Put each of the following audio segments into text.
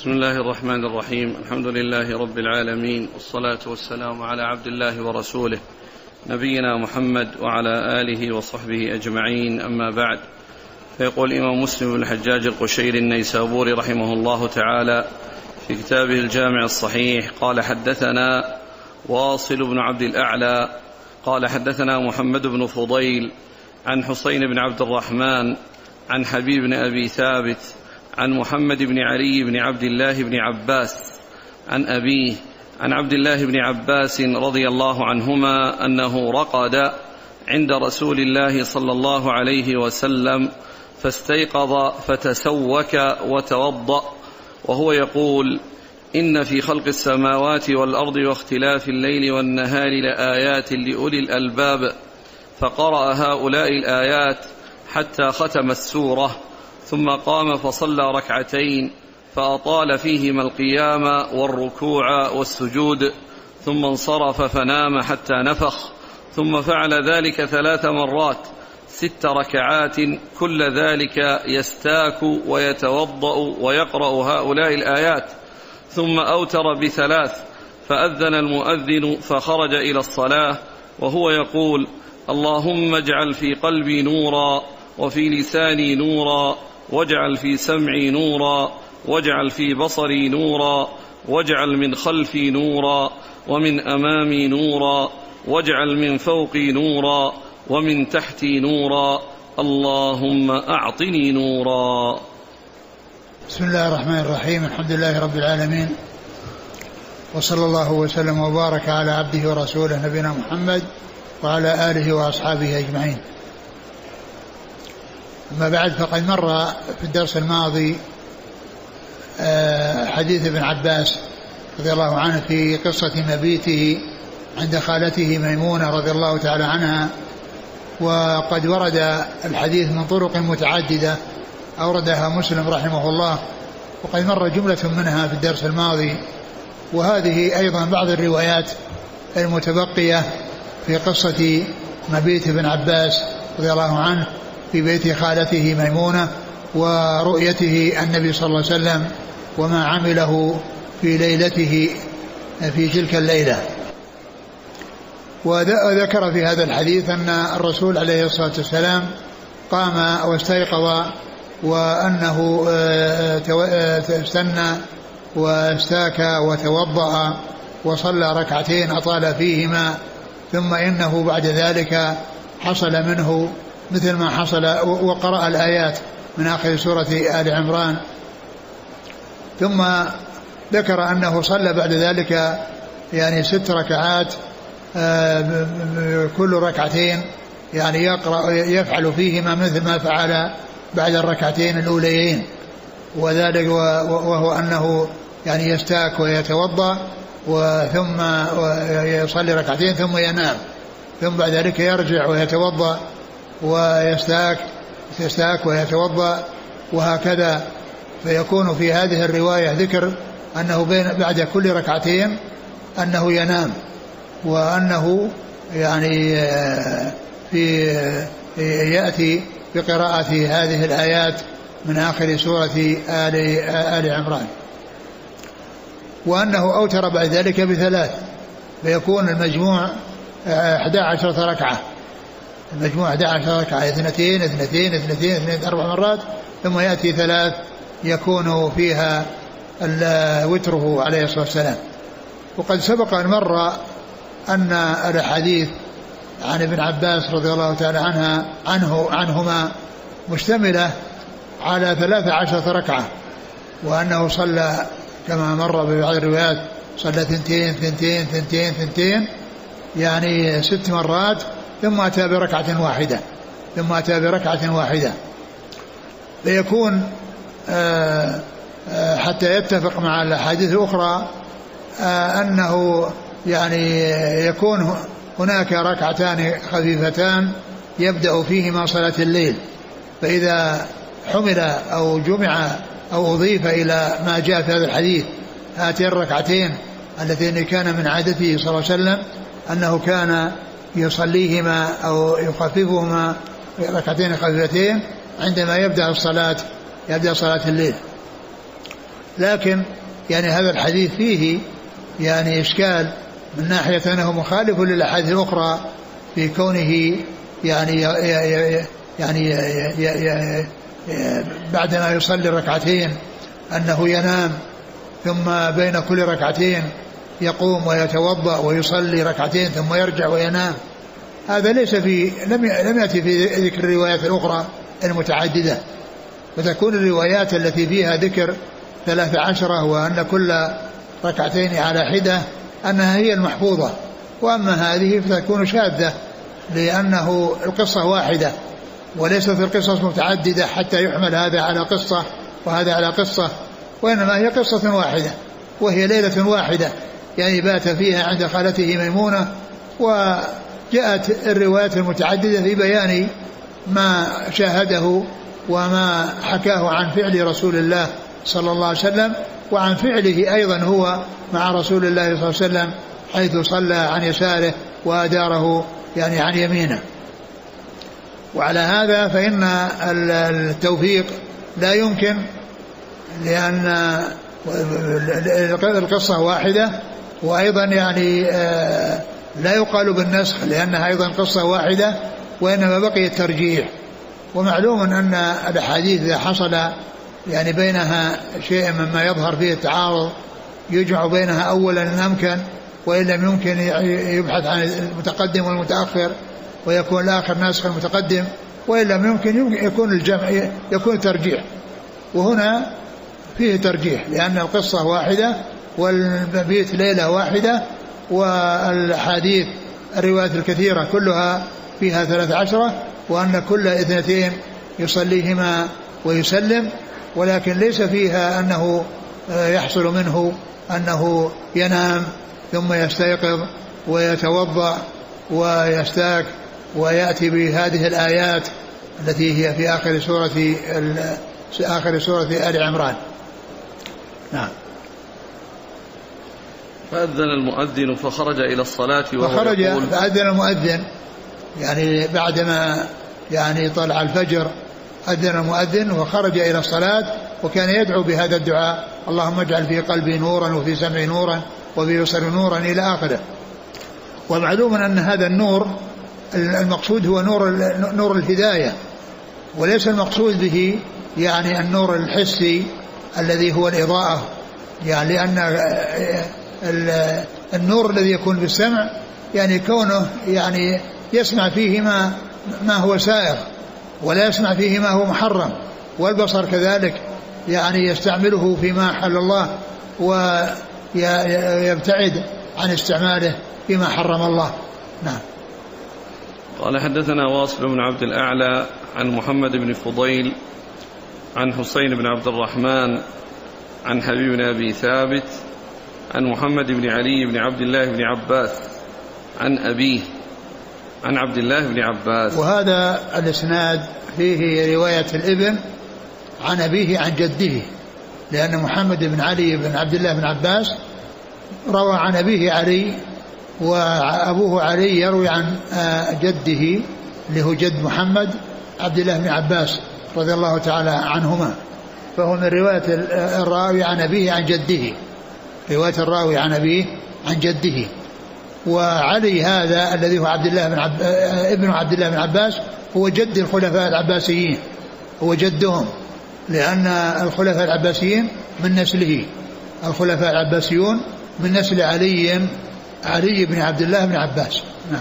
بسم الله الرحمن الرحيم. الحمد لله رب العالمين، والصلاة والسلام على عبد الله ورسوله نبينا محمد وعلى آله وصحبه أجمعين، أما بعد. فيقول الإمام مسلم بن الحجاج القشيري النيسابوري رحمه الله تعالى في كتابه الجامع الصحيح قال: حدثنا واصل بن عبد الأعلى قال حدثنا محمد بن فضيل عن حسين بن عبد الرحمن عن حبيب بن أبي ثابت عن محمد بن علي بن عبد الله بن عباس عن أبيه عن عبد الله بن عباس رضي الله عنهما أنه رقد عند رسول الله صلى الله عليه وسلم فاستيقظ فتسوك وتوضأ وهو يقول: إن في خلق السماوات والأرض واختلاف الليل والنهار لآيات لأولي الألباب، فقرأ هؤلاء الآيات حتى ختم السورة، ثم قام فصلى ركعتين فأطال فيهما القيام والركوع والسجود، ثم انصرف فنام حتى نفخ، ثم فعل ذلك 3 مرات 6 ركعات، كل ذلك يستاك ويتوضأ ويقرأ هؤلاء الآيات، ثم أوتر ب3، فأذن المؤذن فخرج إلى الصلاة وهو يقول: اللهم اجعل في قلبي نورا، وفي لساني نورا، واجعل في سمعي نورا، واجعل في بصري نورا، واجعل من خلفي نورا، ومن أمامي نورا، واجعل من فوقي نورا، ومن تحتي نورا، اللهم أعطني نورا. بسم الله الرحمن الرحيم. الحمد لله رب العالمين، وصلى الله وسلم وبارك على عبده ورسوله نبينا محمد وعلى آله وأصحابه أجمعين. أما بعد، فقد مر في الدرس الماضي حديث ابن عباس رضي الله عنه في قصة مبيته عند خالته ميمونة رضي الله تعالى عنها، وقد ورد الحديث من طرق متعددة أوردها مسلم رحمه الله، وقد مر جملة منها في الدرس الماضي، وهذه أيضا بعض الروايات المتبقية في قصة مبيت ابن عباس رضي الله عنه في بيت خالته ميمونة، ورؤيته النبي صلى الله عليه وسلم وما عمله في ليلته في تلك الليلة. وذكر في هذا الحديث أن الرسول عليه الصلاة والسلام قام واستيقظ، وأنه استنى واستاك وتوضأ وصلى ركعتين أطال فيهما، ثم إنه بعد ذلك حصل منه مثل ما حصل، وقرأ الآيات من آخر سورة آل عمران، ثم ذكر أنه صلى بعد ذلك 6 ركعات، كل ركعتين يقرأ يفعل فيهما مثل ما فعل بعد الركعتين الأوليين، وذلك وهو أنه يستاك ويتوضأ ثم يصلي ركعتين ثم ينام، ثم بعد ذلك يرجع ويتوضأ ويستاك ويتوضأ، وهكذا. فيكون في هذه الرواية ذكر أنه بعد كل ركعتين أنه ينام، وأنه يأتي بقراءة هذه الآيات من آخر سورة آل عمران، وأنه أوتر بعد ذلك ب3، فيكون المجموع 11 ركعة، المجموع 11 ركعة، 2 2 2 2 4 مرات، ثم يأتي 3 يكون فيها وتره عليه الصلاة والسلام. وقد سبق أن مر أن الحديث عن ابن عباس رضي الله تعالى عنهما مشتملة على 13 ركعة، وأنه صلى كما مر ببعض الروايات صلى 2 2 2 2 6 مرات، ثم أتى بركعة واحدة، فيكون حتى يتفق مع الأحاديث الأخرى أنه يكون هناك ركعتان خفيفتان يبدأ فيهما صلاة الليل، فإذا حمل أو جمع أو أضيف إلى ما جاء في هذا الحديث هاتين الركعتين اللتين كان من عادته صلى الله عليه وسلم أنه كان يصليهما أو يخففهما ركعتين خفيفتين عندما يبدأ صلاة الليل. لكن يعني هذا الحديث فيه يعني إشكال من ناحية أنه مخالف للأحاديث الأخرى في كونه يعني بعدما يصلي ركعتين أنه ينام ثم بين كل ركعتين يقوم ويتوضأ ويصلي ركعتين ثم يرجع وينام. هذا ليس لم يأتي في ذكر الروايات الأخرى المتعددة، فتكون الروايات التي فيها ذكر 13 وأن كل ركعتين على حدة أنها هي المحفوظة، وأما هذه فتكون شاذة لأنه القصة واحدة وليست القصص متعددة حتى يحمل هذا على قصة وهذا على قصة، وإنما هي قصة واحدة وهي ليلة واحدة يعني بات فيها عند خالته ميمونة. وجاءت الروايات المتعددة في بيان ما شاهده وما حكاه عن فعل رسول الله صلى الله عليه وسلم وعن فعله أيضا هو مع رسول الله صلى الله عليه وسلم حيث صلى عن يساره وأداره يعني عن يمينه. وعلى هذا فإن التوفيق لا يمكن، لأن القصة واحدة، وأيضا يعني لا يقال بالنسخ لأنها أيضا قصة واحدة وإنما بقي الترجيح. ومعلوم أن الأحاديث إذا حصل يعني بينها شيء مما يظهر فيه التعارض يجمع بينها أولا إن أمكن، وإن لم يمكن يبحث عن المتقدم والمتأخر ويكون الآخر ناسخ المتقدم، وإن لم يمكن يكون الجمع يكون ترجيح. وهنا فيه ترجيح لأن القصة واحدة والمبيت ليلة واحدة، والحديث الروايات الكثيرة كلها فيها 13 وأن كل 2 يصليهما ويسلم، ولكن ليس فيها أنه يحصل منه أنه ينام ثم يستيقظ ويتوضأ ويستاك ويأتي بهذه الآيات التي هي في آخر سورة آل عمران. نعم. فأذن المؤذن فخرج إلى الصلاة فأذن المؤذن يعني بعدما يعني طلع الفجر أذن المؤذن وخرج إلى الصلاة، وكان يدعو بهذا الدعاء: اللهم اجعل في قلبي نورا وفي سمعي نورا وفي بصري نورا إلى آخره. ومعلوم أن هذا النور المقصود هو نور الهداية، وليس المقصود به يعني النور الحسي الذي هو الإضاءة، يعني لأن النور الذي يكون بالسمع يعني كونه يعني يسمع فيه ما هو سائغ ولا يسمع فيه ما هو محرم، والبصر كذلك يعني يستعمله فيما حل الله ويبتعد عن استعماله فيما حرم الله. نعم. قال حدثنا واصل بن عبد الأعلى عن محمد بن فضيل عن حسين بن عبد الرحمن عن حبيب بن أبي ثابت عن محمد بن علي بن عبد الله بن عباس عن أبيه عن عبد الله بن عباس. وهذا الإسناد فيه رواية الابن عن أبيه عن جده، لأن محمد بن علي بن عبد الله بن عباس روى عن أبيه علي، وأبوه علي يروي عن جده اللي هو جد محمد عبد الله بن عباس رضي الله تعالى عنهما، فهو من رواية الراوي عن أبيه عن جده، رواية الراوي عن أبيه عن جده. وعلي هذا الذي هو ابن عبد الله بن عباس هو جد الخلفاء العباسيين، هو جدهم، لأن الخلفاء العباسيين من نسله، الخلفاء العباسيون من نسل علي بن عبد الله بن عباس. نعم.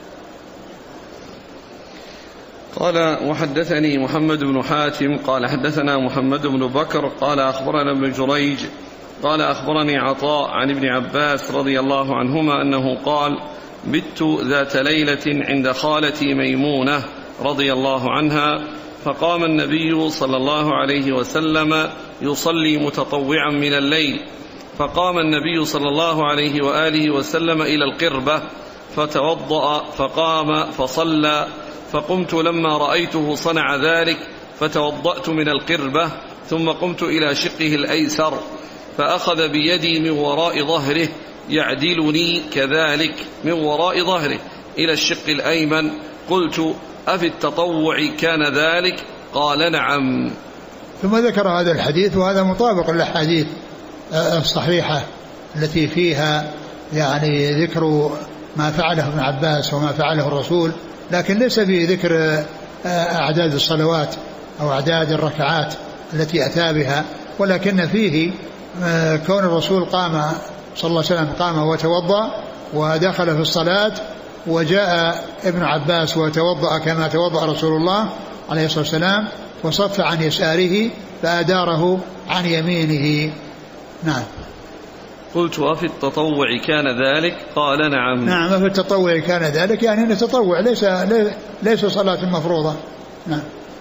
قال وحدثني محمد بن حاتم قال حدثنا محمد بن بكر قال أخبرنا ابن جريج قال أخبرني عطاء عن ابن عباس رضي الله عنهما أنه قال: بت ذات ليلة عند خالتي ميمونة رضي الله عنها، فقام النبي صلى الله عليه وسلم يصلي متطوعا من الليل، فقام النبي صلى الله عليه وآله وسلم إلى القربة فتوضأ فقام فصلى، فقمت لما رأيته صنع ذلك فتوضأت من القربة، ثم قمت إلى شقه الأيسر فأخذ بيدي من وراء ظهره يعدلني كذلك من وراء ظهره إلى الشق الأيمن. قلت: أفي التطوع كان ذلك؟ قال: نعم. ثم ذكر هذا الحديث، وهذا مطابق للحديث الصحيحة التي فيها يعني ذكر ما فعله ابن عباس وما فعله الرسول، لكن ليس فيه ذكر أعداد الصلوات أو أعداد الركعات التي أتى بها، ولكن فيه كون الرسول قام صلى الله عليه وسلم قام وتوضأ ودخل في الصلاة، وجاء ابن عباس وتوضأ كما توضأ رسول الله عليه الصلاة والسلام وصف عن يساره فأداره عن يمينه. نعم. قلت وفي التطوع كان ذلك؟ قال نعم. نعم في التطوع كان ذلك، يعني أن التطوع ليس صلاة مفروضة. نعم.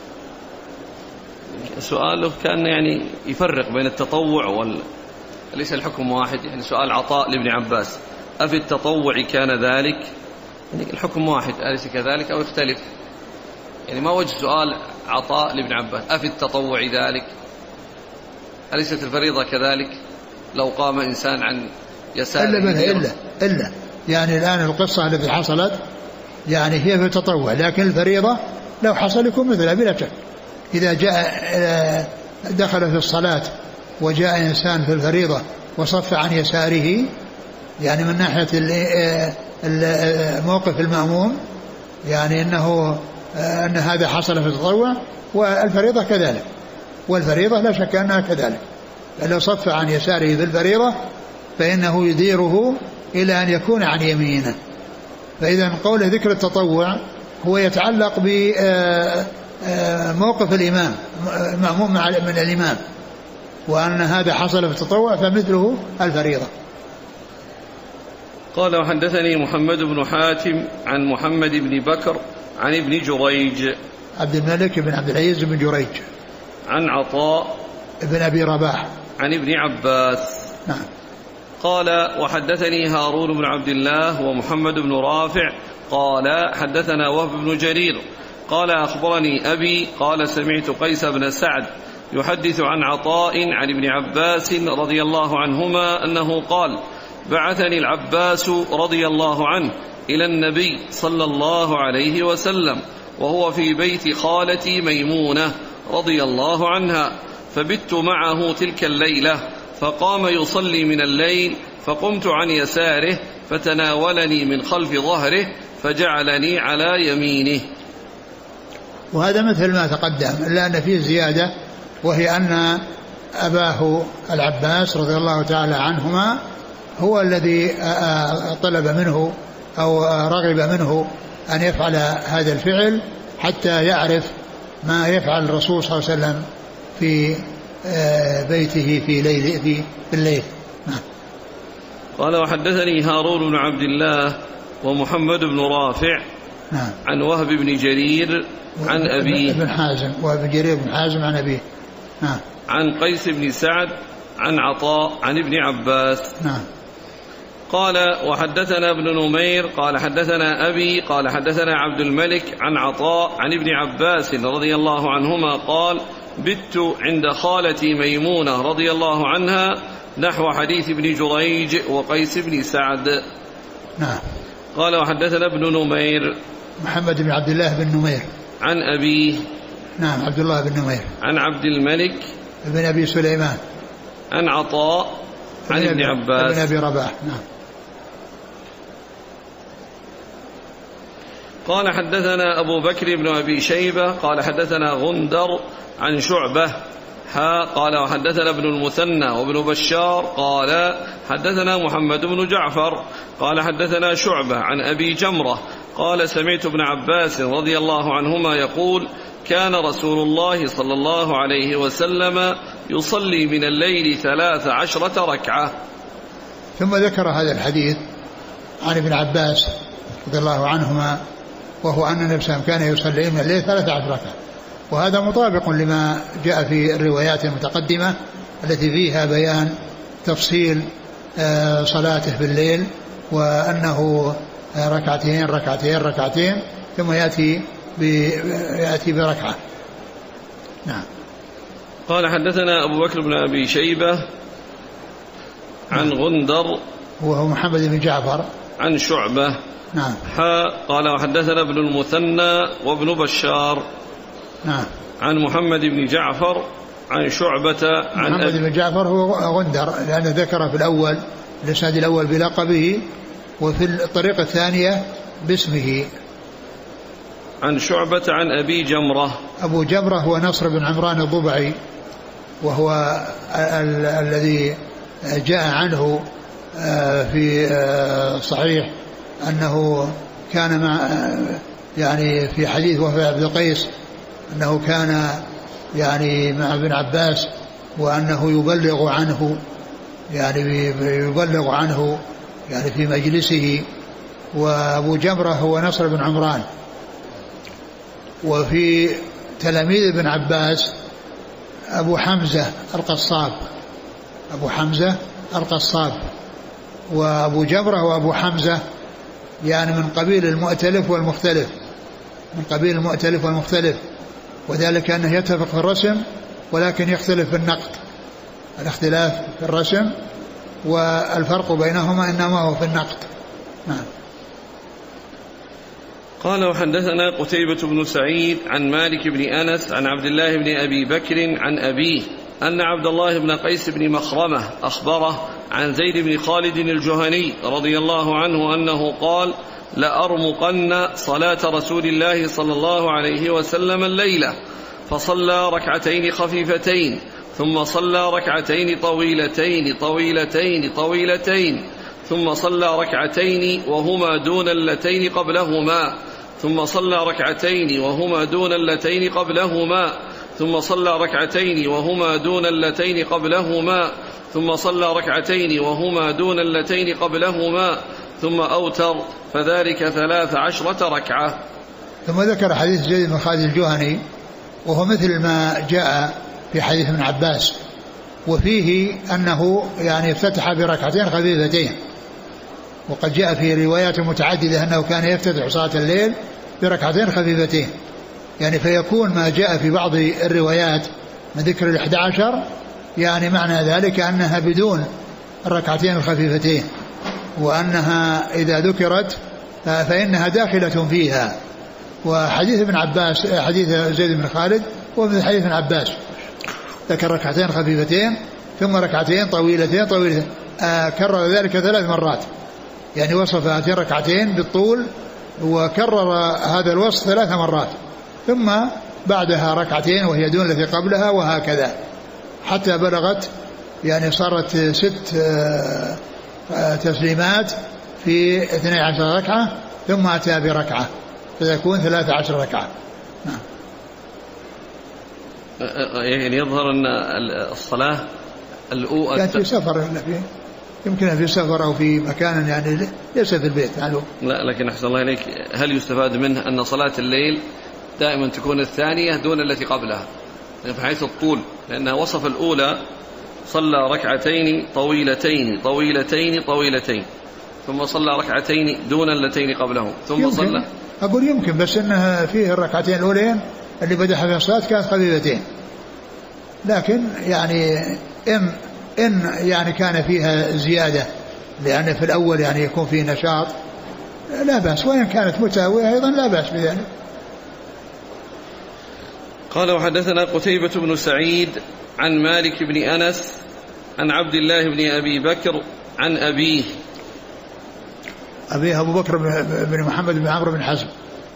سؤاله كان يعني يفرق بين التطوع ليس الحكم واحد، يعني سؤال عطاء لابن عباس أفي التطوع كان ذلك، يعني الحكم واحد أليس كذلك أو يختلف؟ يعني ما وجه سؤال عطاء لابن عباس أفي التطوع ذلك، أليست الفريضة كذلك لو قام إنسان عن يساره؟ إلا يعني الآن القصة التي حصلت يعني هي في التطوع، لكن الفريضة لو حصل يكون مثلها بلا شك. إذا جاء دخل في الصلاة وجاء إنسان في الفريضة وصف عن يساره، يعني من ناحية موقف المأموم، يعني أن هذا حصل في التطوع، والفريضة كذلك، والفريضة لا شك أنها كذلك. فلو صف عن يساره في الفريضة فإنه يديره إلى أن يكون عن يمينه. فإذا قول ذكر التطوع هو يتعلق بموقف الإمام المأموم من الإمام، وأن هذا حصل في التطوع فمثله الفريضة. قال وحدثني محمد بن حاتم عن محمد بن بكر عن ابن جريج عبد الملك بن عبد العزيز بن جريج عن عطاء ابن أبي رباح عن ابن عباس. نعم. قال وحدثني هارون بن عبد الله ومحمد بن رافع قال حدثنا وهب بن جرير قال أخبرني أبي قال سمعت قيس بن سعد يحدث عن عطاء عن ابن عباس رضي الله عنهما أنه قال بعثني العباس رضي الله عنه إلى النبي صلى الله عليه وسلم وهو في بيت خالتي ميمونة رضي الله عنها، فبت معه تلك الليلة، فقام يصلي من الليل، فقمت عن يساره فتناولني من خلف ظهره فجعلني على يمينه. وهذا مثل ما تقدم، إلا أن فيه زيادة، وهي أن أباه العباس رضي الله تعالى عنهما هو الذي طلب منه أو رغب منه أن يفعل هذا الفعل حتى يعرف ما يفعل الرسول صلى الله عليه وسلم في بيته في الليل. قال وحدثني هارون بن عبد الله ومحمد بن رافع عن وهب بن جرير عن أبيه بن حازم، وهب جرير بن حازم عن أبيه عن قيس بن سعد عن عطاء عن ابن عباس. قال وحدثنا ابن نمير قال حدثنا أبي قال حدثنا عبد الملك عن عطاء عن ابن عباس رضي الله عنهما قال بت عند خالتي ميمونة رضي الله عنها نحو حديث ابن جريج وقيس بن سعد. قال وحدثنا ابن نمير محمد بن عبد الله بن نمير عن أبيه عبد الله بن نمير عن عبد الملك بن أبي سليمان عن عطاء عن ابن عباس بن أبي رباح. قال حدثنا أبو بكر بن أبي شيبة قال حدثنا غندر عن شعبة قال وحدثنا ابن المثنى وابن بشار قال حدثنا محمد بن جعفر قال حدثنا شعبة عن أبي جمرة قال سمعت ابن عباس رضي الله عنهما يقول كان رسول الله صلى الله عليه وسلم يصلي من الليل 13 ركعة. ثم ذكر هذا الحديث عن ابن عباس رضي الله عنهما، وهو أن النبي صلى الله عليه وسلم كان يصلي من الليل 13 ركعة، وهذا مطابق لما جاء في الروايات المتقدمة التي فيها بيان تفصيل صلاته في الليل، وأنه ركعتين ثم يأتي بركعة. قال حدثنا أبو بكر بن أبي شيبة عن غندر وهو محمد بن جعفر عن شعبة قال وحدثنا ابن المثنى وابن بشار عن محمد بن جعفر عن شعبة عن محمد بن جعفر هو غندر لأنه ذكر في الأول الإسناد الأول بلقبه وفي الطريقة الثانية باسمه. عن شعبة عن أبي جمرة. أبو جمرة هو نصر بن عمران الضبعي وهو الذي جاء عنه في صحيح أنه كان مع يعني في حديث وفاة عبد القيس أنه كان يعني مع ابن عباس وأنه يبلغ عنه يعني في مجلسه. وأبو جمرة هو نصر بن عمران. وفي تلاميذ ابن عباس أبو حمزة القصاب وأبو جمرة وأبو حمزة يعني من قبيل المؤتلف والمختلف وذلك أنه يتفق في الرسم ولكن يختلف في النقد. الاختلاف في الرسم والفرق بينهما إنما هو في النقد. نعم. قال وحدثنا قتيبة بن سعيد عن مالك بن أنس عن عبد الله بن أبي بكر عن أبيه أن عبد الله بن قيس بن مخرمة أخبره عن زيد بن خالد الجهني رضي الله عنه أنه قال لأرمقن صلاة رسول الله صلى الله عليه وسلم الليلة فصلى ركعتين خفيفتين ثم صلى ركعتين طويلتين ثم صلى ركعتين وهما دون اللتين قبلهما ثم صلى ركعتين وهما دون اللتين قبلهما ثم صلى ركعتين وهما دون اللتين قبلهما ثم صلى ركعتين وهما دون اللتين قبلهما ثم أوتر فذلك 13 ركعة. ثم ذكر حديث زيد بن خالد الجهني وهو مثل ما جاء في حديث ابن عباس وفيه أنه يعني افتتح بركعتين خفيفتين وقد جاء في روايات متعددة أنه كان يفتتح صلاة الليل بركعتين خفيفتين يعني فيكون ما جاء في بعض الروايات من ذكر 11 يعني معنى ذلك أنها بدون الركعتين الخفيفتين وأنها إذا ذكرت فإنها داخلة فيها. وحديث ابن عباس حديث زيد بن خالد ومن حديث ابن عباس ذكر ركعتين خفيفتين ثم ركعتين طويلتين كرر ذلك 3 مرات يعني وصف هاتين ركعتين بالطول وكرر هذا الوصف 3 مرات ثم بعدها ركعتين وهي دون التي قبلها وهكذا حتى بلغت يعني صارت 6 تسليمات في 12 ركعة ثم أتى بركعة فتكون 13 ركعة. نعم. يعني يظهر أن الصلاة الأولى كانت في سفر يمكن في سفر أو في مكان يعني ليس في البيت يعني. لا لكن أحسن الله إليك هل يستفاد منه أن صلاة الليل دائما تكون الثانية دون التي قبلها في حيث الطول لأنها وصف الأولى صلى ركعتين طويلتين ثم صلى ركعتين دون اللتين قبلهم ثم صلى أقول يمكن بس أنها فيه الركعتين الأولين اللي بدأ فيها الصلاة كانت خفيفتين لكن يعني إن يعني كان فيها زيادة لأن في الأول يعني يكون فيه نشاط لا بأس وإن كانت متساوية أيضا لا بأس بذلك. قال وحدثنا قتيبة بن سعيد عن مالك بن أنس عن عبد الله بن أبي بكر عن أبيه أبو بكر بن محمد بن عمرو بن حزم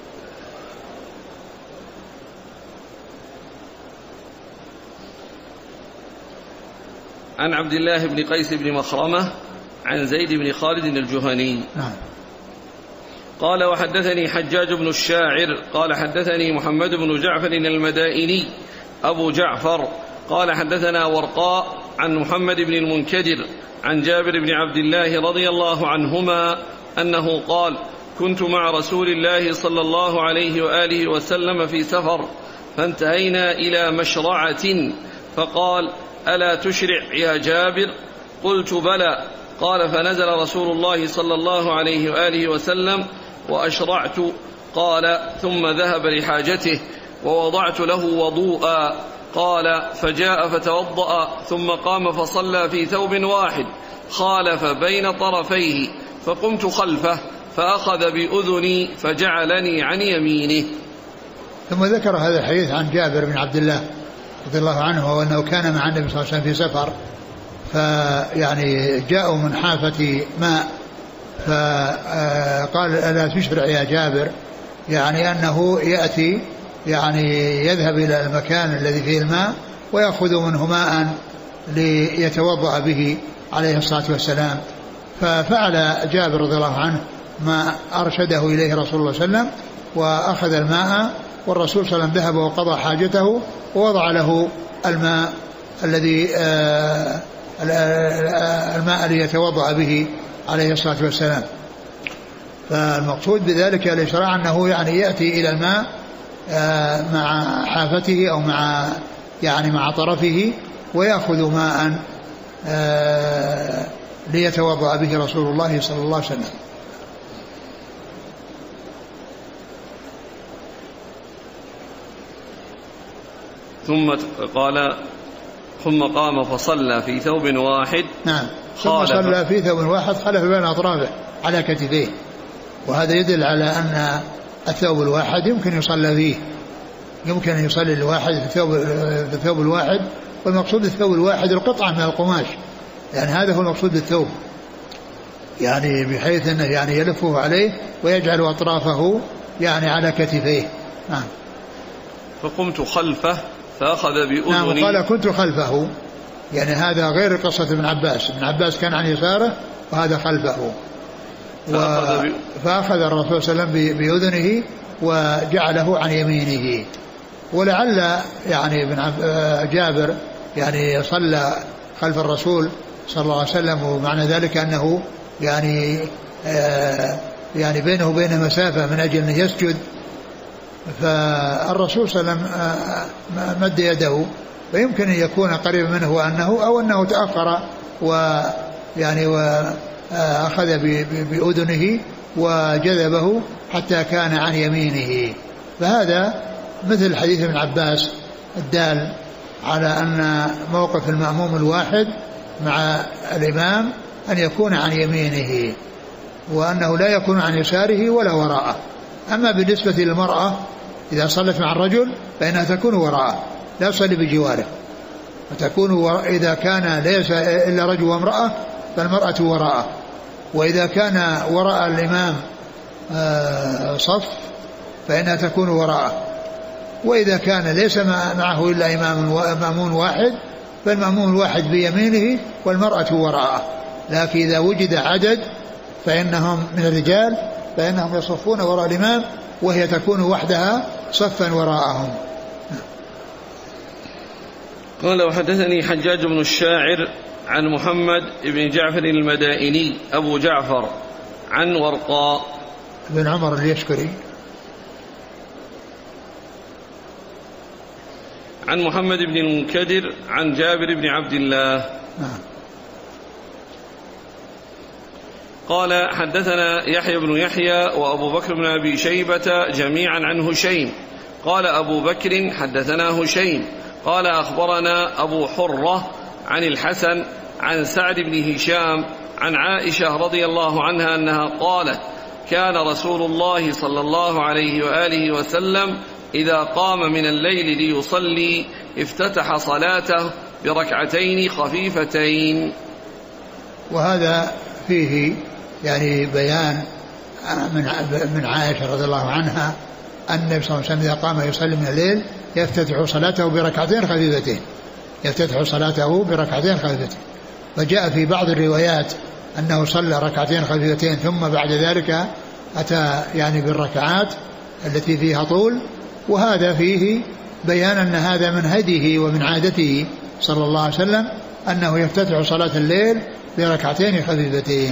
عن عبد الله بن قيس بن مخرمة عن زيد بن خالد الجهني. نعم. قال وحدثني حجاج بن الشاعر قال حدثني محمد بن جعفر المدائني أبو جعفر قال حدثنا ورقاء عن محمد بن المنكدر عن جابر بن عبد الله رضي الله عنهما أنه قال كنت مع رسول الله صلى الله عليه وآله وسلم في سفر فانتهينا إلى مشرعة فقال ألا تشرع يا جابر قلت بلى قال فنزل رسول الله صلى الله عليه وآله وسلم وأشرعت قال ثم ذهب لحاجته ووضعت له وضوءا قال فجاء فتوضأ ثم قام فصلى في ثوب واحد خالف بين طرفيه فقمت خلفه فأخذ بأذني فجعلني عن يمينه. ثم ذكر هذا الحديث عن جابر بن عبد الله رضي الله عنه، وأنه كان مع النبي صلى الله عليه وسلم في سفر، فيعني جاءوا من حافة ماء، فقال ألا تشرع يا جابر، يعني أنه يأتي يعني يذهب إلى المكان الذي فيه الماء ويأخذ منه ماء ليتوضأ به عليه الصلاة والسلام. ففعل جابر رضي الله عنه ما أرشده إليه رسول الله صلى الله عليه وسلم، وأخذ الماء، والرسول صلى الله عليه وسلم ذهب وقضى حاجته ووضع له الماء الذي الماء ليتوضأ به عليه الصلاة والسلام. فالمقصود بذلك الإشراع أنه يعني يأتي إلى الماء مع حافته أو مع طرفه، ويأخذ ماء ليتوضأ به رسول الله صلى الله عليه وسلم. ثم قام فصلى في ثوب واحد. نعم، ثم صلى في ثوب واحد خلف بين أطرافه على كتفيه، وهذا يدل على أن الثوب الواحد يمكن يصلى فيه، يمكن أن يصلي الواحد في الثوب الواحد، والمقصود الثوب الواحد القطعة من القماش، يعني هذا هو المقصود بالثوب، يعني بحيث أنه يعني يلفه عليه ويجعل أطرافه يعني على كتفيه. نعم. فقمت خلفه فأخذ بأذني. نعم، قال كنت خلفه، يعني هذا غير قصة ابن عباس. ابن عباس كان عن يساره وهذا خلفه. فأخذ الرسول صلى الله عليه وسلم بأذنه وجعله عن يمينه. ولعل يعني ابن جابر يعني صلى خلف الرسول صلى الله عليه وسلم، ومعنى ذلك أنه يعني بينه وبينه مسافة من أجل أن يسجد، فالرسول صلى الله عليه وسلم مد يده، فيمكن أن يكون قريب منه أو أنه تأخر ويعني وأخذ بأذنه وجذبه حتى كان عن يمينه. فهذا مثل حديث ابن عباس الدال على أن موقف المأموم الواحد مع الإمام أن يكون عن يمينه، وأنه لا يكون عن يساره ولا وراءه. أما بالنسبة للمرأة إذا صلت مع الرجل فإنها تكون وراءه، لا تصلي بجواره، فتكون إذا كان ليس إلا رجل وامرأة فالمرأة وراءه، وإذا كان وراء الإمام صف فإنها تكون وراءه، وإذا كان ليس معه إلا مأمون واحد فالمأمون الواحد بيمينه والمرأة وراءه. لكن إذا وجد عدد فإنهم من الرجال فإنهم يصفون وراء الإمام، وهي تكون وحدها صفا وراءهم. قال وحدثني حجاج بن الشاعر عن محمد بن جعفر المدائني أبو جعفر عن ورقاء بن عمر اليشكري عن محمد بن المنكدر عن جابر بن عبد الله. قال حدثنا يحيى بن يحيى وأبو بكر بن أبي شيبة جميعا عن هشيم. قال أبو بكر حدثنا هشيم قال أخبرنا أبو حرة عن الحسن عن سعد بن هشام عن عائشة رضي الله عنها أنها قالت كان رسول الله صلى الله عليه وآله وسلم إذا قام من الليل ليصلي افتتح صلاته بركعتين خفيفتين. وهذا فيه يعني بيان من عائشة رضي الله عنها أن النبي صلى الله عليه وسلم إذا قام يصلي من الليل يفتتح صلاته بركعتين خفيفتين، يفتتح صلاته بركعتين خفيفتين. فجاء في بعض الروايات أنه صلى ركعتين خفيفتين ثم بعد ذلك أتى يعني بالركعات التي فيها طول، وهذا فيه بيان أن هذا من هديه ومن عادته صلى الله عليه وسلم أنه يفتتح صلاة الليل بركعتين خفيفتين.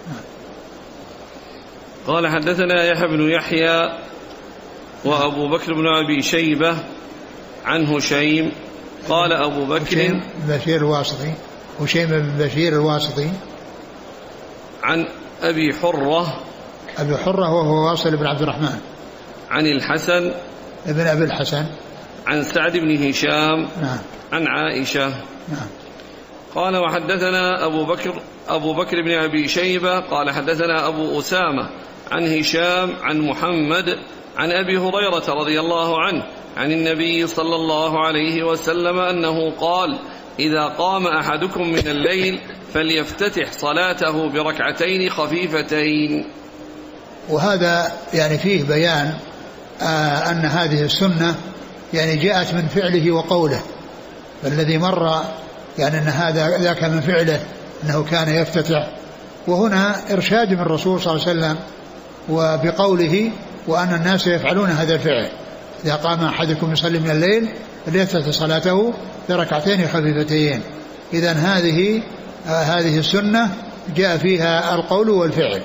قال حدثنا يحيى بن يحيى وأبو بكر بن أبي شيبة عن هشيم قال أبو بكر بشير الواسطي هشيم بن بشير الواسطي عن أبي حرة وهو واصل بن عبد الرحمن عن الحسن ابن أبي الحسن عن سعد بن هشام نعم. عن عائشة نعم. قال وحدثنا أبو بكر بن أبي شيبة قال حدثنا أبو أسامة عن هشام عن محمد عن أبي هريرة رضي الله عنه عن النبي صلى الله عليه وسلم أنه قال: إذا قام أحدكم من الليل فليفتتح صلاته بركعتين خفيفتين. وهذا يعني فيه بيان أن هذه السنة يعني جاءت من فعله وقوله، فالذي مر يعني أن هذا ذاك من فعله أنه كان يفتتح، وهنا إرشاد من الرسول صلى الله عليه وسلم وبقوله وأن الناس يفعلون هذا الفعل: إذا قام أحدكم يصلي من الليل فليفتتح صلاته بركعتين خفيفتين. إذن هذه السنة جاء فيها القول والفعل.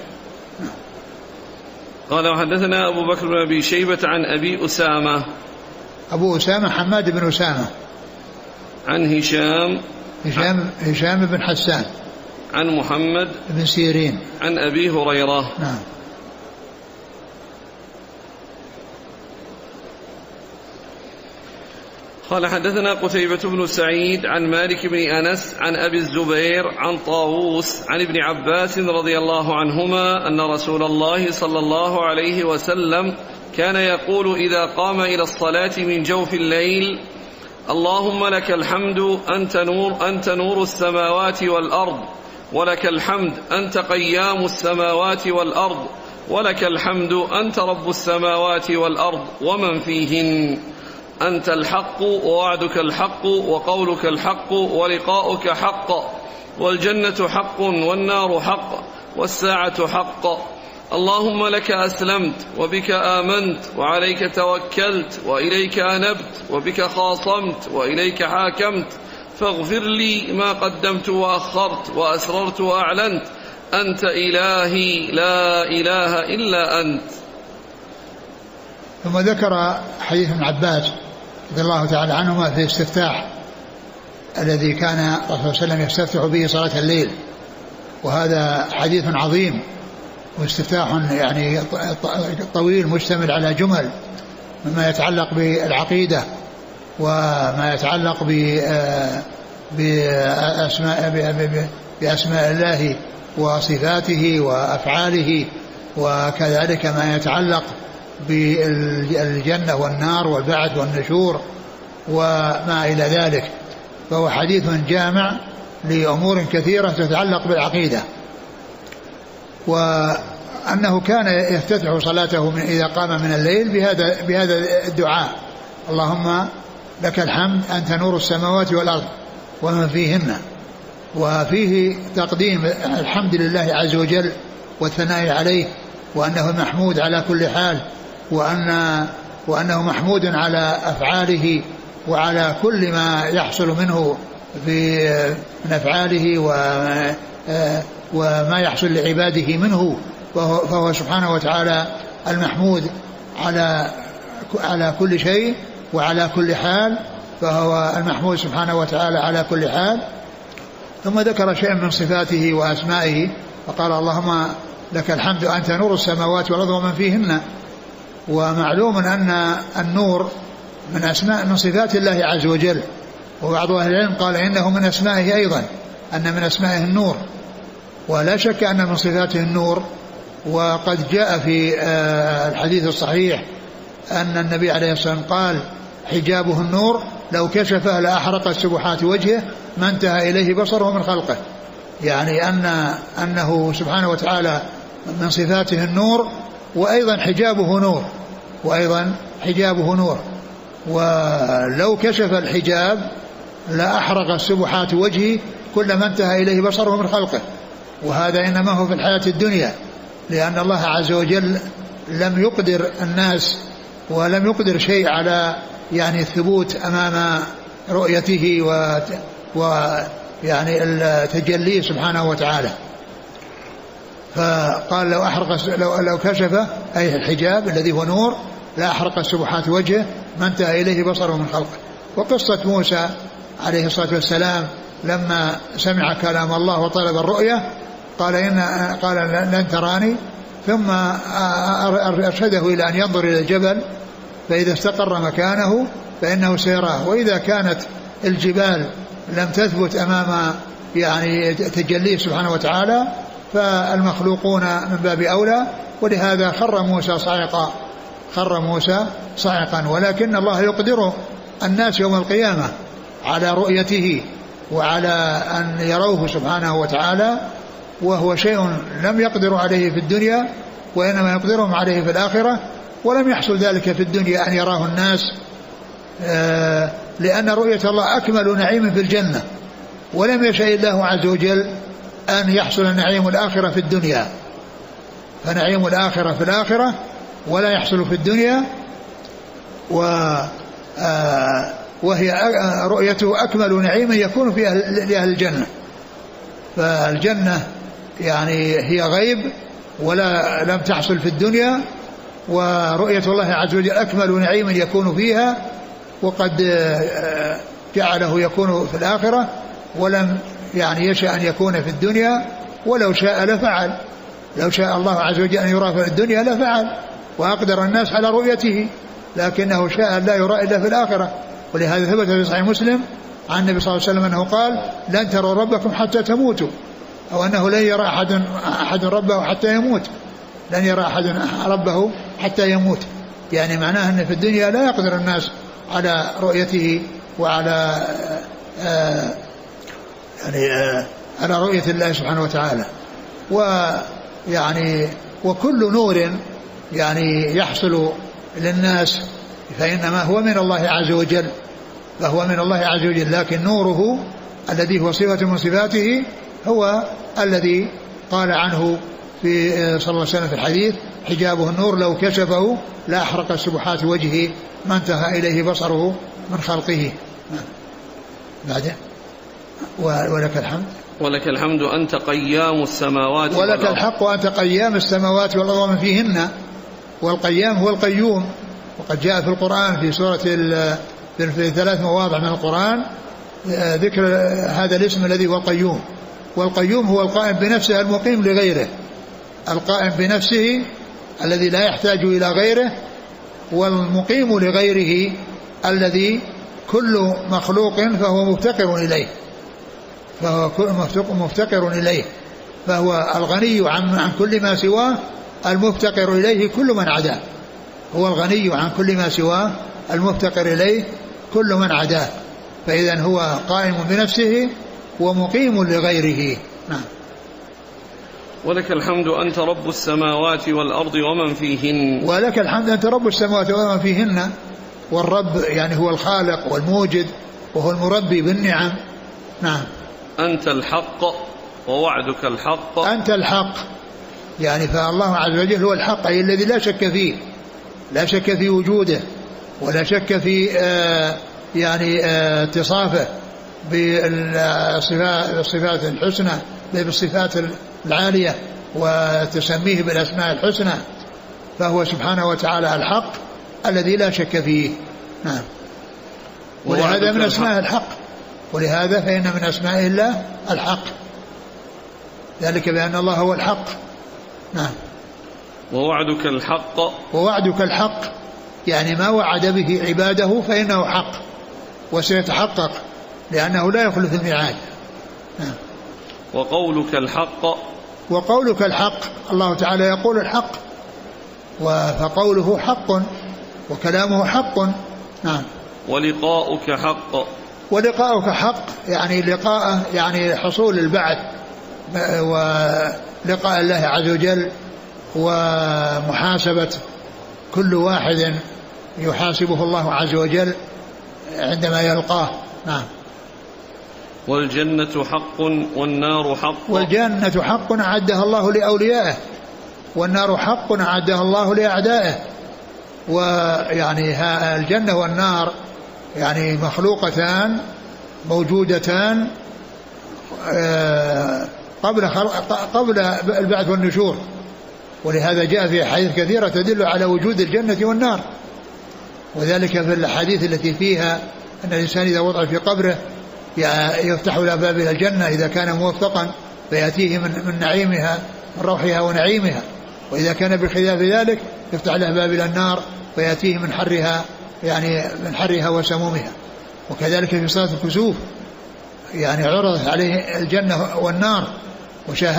قال: وحدثنا أبو بكر بن أبي شيبة عن أبي أسامة. أبو أسامة حماد بن أسامة. عن هشام بن حسان. عن محمد بن سيرين. عن أبي هريرة. نعم. قال: حدثنا قتيبة بن سعيد عن مالك بن أنس عن أبي الزبير عن طاووس عن ابن عباس رضي الله عنهما أن رسول الله صلى الله عليه وسلم كان يقول إذا قام إلى الصلاة من جوف الليل: اللهم لك الحمد أنت نور السماوات والأرض، ولك الحمد أنت قيام السماوات والأرض، ولك الحمد أنت رب السماوات والأرض ومن فيهن، أنت الحق ووعدك الحق وقولك الحق ولقاؤك حق، والجنة حق والنار حق والساعة حق. اللهم لك أسلمت وبك آمنت وعليك توكلت وإليك أنبت وبك خاصمت وإليك حاكمت، فاغفر لي ما قدمت وأخرت وأسررت وأعلنت، أنت إلهي لا إله إلا أنت. ثم ذكر حديث ابن عباس رضي الله تعالى عنهما في الاستفتاح الذي كان الرسول صلى الله عليه وسلم يستفتح به صلاة الليل، وهذا حديث عظيم واستفتاح يعني طويل مشتمل على جمل مما يتعلق بالعقيدة وما يتعلق بأسماء الله وصفاته وأفعاله، وكذلك ما يتعلق بالجنة والنار والبعث والنشور وما إلى ذلك. فهو حديث جامع لأمور كثيرة تتعلق بالعقيدة، وأنه كان يفتتح صلاته إذا قام من الليل بهذا الدعاء: اللهم لك الحمد أنت نور السماوات والأرض ومن فيهن. وفيه تقديم الحمد لله عز وجل والثناء عليه، وأنه محمود على كل حال، وأنه محمود على أفعاله وعلى كل ما يحصل منه من أفعاله وما يحصل لعباده منه، فهو سبحانه وتعالى المحمود على كل شيء وعلى كل حال، فهو المحمود سبحانه وتعالى على كل حال. ثم ذكر شيئا من صفاته وأسمائه فقال: اللهم لك الحمد أنت نور السماوات والأرض ومن فيهن. ومعلوم أن النور من صفات الله عز وجل، وبعض أهل العلم قال إنه من أسمائه أيضا، أن من أسمائه النور، ولا شك أن من صفاته النور. وقد جاء في الحديث الصحيح أن النبي عليه الصلاة والسلام قال: حجابه النور لو كشفه لأحرقت سبحات وجهه ما انتهى إليه بصره من خلقه. يعني أنه سبحانه وتعالى من صفاته النور، وأيضا حجابه نور، ولو كشف الحجاب لأحرق سبحات وجهه كلما انتهى إليه بصره من خلقه. وهذا إنما هو في الحياة الدنيا، لأن الله عز وجل لم يقدر الناس ولم يقدر شيء على يعني الثبوت أمام رؤيته ويعني التجلي سبحانه وتعالى. فقال لو كشف أي الحجاب الذي هو نور لا أحرق سبحات وجهه ما انتهى إليه بصره من خلقه. وقصة موسى عليه الصلاة والسلام لما سمع كلام الله وطلب الرؤية قال لن تراني، ثم أرشده إلى أن ينظر إلى الجبل فإذا استقر مكانه فإنه سيراه، وإذا كانت الجبال لم تثبت أمام يعني تجليه سبحانه وتعالى فالمخلوقون من باب أولى. ولهذا خر موسى صاعقا خر موسى صاعقا، ولكن الله يقدر الناس يوم القيامة على رؤيته وعلى أن يروه سبحانه وتعالى، وهو شيء لم يقدروا عليه في الدنيا وإنما يقدرهم عليه في الآخرة. ولم يحصل ذلك في الدنيا أن يراه الناس، لأن رؤية الله أكمل نعيم في الجنة، ولم يشاء الله عز وجل أن يحصل نعيم الآخرة في الدنيا، فنعيم الآخرة في الآخرة ولا يحصل في الدنيا، وهي رؤيته أكمل نعيم يكون في لأهل الجنة. فالجنة يعني هي غيب ولا لم تحصل في الدنيا، ورؤية الله عز وجل أكمل نعيم يكون فيها، وقد جعله يكون في الآخرة، ولم يعني يشاء أن يكون في الدنيا، ولو شاء لفعل. لو شاء الله عز وجل أن يرى في الدنيا لفعل وأقدر الناس على رؤيته، لكنه شاء لا يرى إلا في الآخرة. ولهذا ثبت في صحيح مسلم عن النبي صلى الله عليه وسلم أنه قال: لن تروا ربكم حتى تموتوا، أو أنه لن يرى أحد ربه حتى يموت، لن يرى أحد ربه حتى يموت. يعني معناه أن في الدنيا لا يقدر الناس على رؤيته وعلى على رؤية الله سبحانه وتعالى. ويعني وكل نور يعني يحصل للناس فإنما هو من الله عز وجل، فهو من الله عز وجل، لكن نوره الذي هو صفة من صفاته هو الذي قال عنه في صلى الله عليه وسلم في الحديث: حجابه النور لو كشفه لا أحرق سبحات وجهه ما انتهى إليه بصره من خلقه. بعده ولك الحمد. ولك الحمد أنت قيام السماوات والأرض. ولك الحق وأنت قيام السماوات والأرض ومن فيهن. والقيام هو القيوم، وقد جاء في القرآن في سورة في 3 مواضع من القرآن ذكر هذا الاسم الذي هو القيوم. والقيوم هو القائم بنفسه المقيم لغيره، القائم بنفسه الذي لا يحتاج إلى غيره، والمقيم لغيره الذي كل مخلوق فهو مفتقر إليه، فهو الغني عن كل ما سواه، المفتقر إليه كل من عداه. هو الغني عن كل ما سواه، المفتقر إليه كل من عداه. فإذن هو قائم بنفسه ومقيم لغيره. نعم. ولك الحمد أنت رب السماوات والأرض ومن فيهن. ولك الحمد أنت رب السماوات ومن فيهن. والرب يعني هو الخالق والموجد وهو المربي بالنعم. نعم. أنت الحق ووعدك الحق. أنت الحق يعني فالله عز وجل هو الحق، أي الذي لا شك فيه، لا شك في وجوده، ولا شك في يعني اتصافه بالصفات الحسنى، بالصفات العالية، وتسميه بالأسماء الحسنى. فهو سبحانه وتعالى الحق الذي لا شك فيه. نعم. ولهذا من أسماء الحق، ولهذا فإن من أسماء الله الحق، ذلك بأن الله هو الحق. نعم. ووعدك الحق. ووعدك الحق يعني ما وعد به عباده فإنه حق وسيتحقق، لأنه لا يخلف الميعاد. نعم. وقولك الحق. وقولك الحق، الله تعالى يقول الحق، فقوله حق وكلامه حق. نعم. ولقاؤك حق. ولقاؤك حق يعني لقاءه يعني حصول البعث ولقاء الله عز وجل، ومحاسبة كل واحد يحاسبه الله عز وجل عندما يلقاه. نعم. والجنة حق والنار حق. والجنة حق أعدها الله لأوليائه، والنار حق أعدها الله لأعدائه. ويعني الجنة والنار يعني مخلوقتان موجودتان قبل البعث والنشور، ولهذا جاء في أحاديث كثيرة تدل على وجود الجنة والنار، وذلك في الحديث التي فيها أن الإنسان إذا وضع في قبره يفتح له باب إلى الجنة إذا كان موفقا فيأتيه من نعيمها، من روحها ونعيمها، وإذا كان بخلاف ذلك يفتح له باب إلى النار فيأتيه من حرها، يعني من حرها وسمومها. وكذلك في صلاة الكسوف يعني عرضت عليه الجنة والنار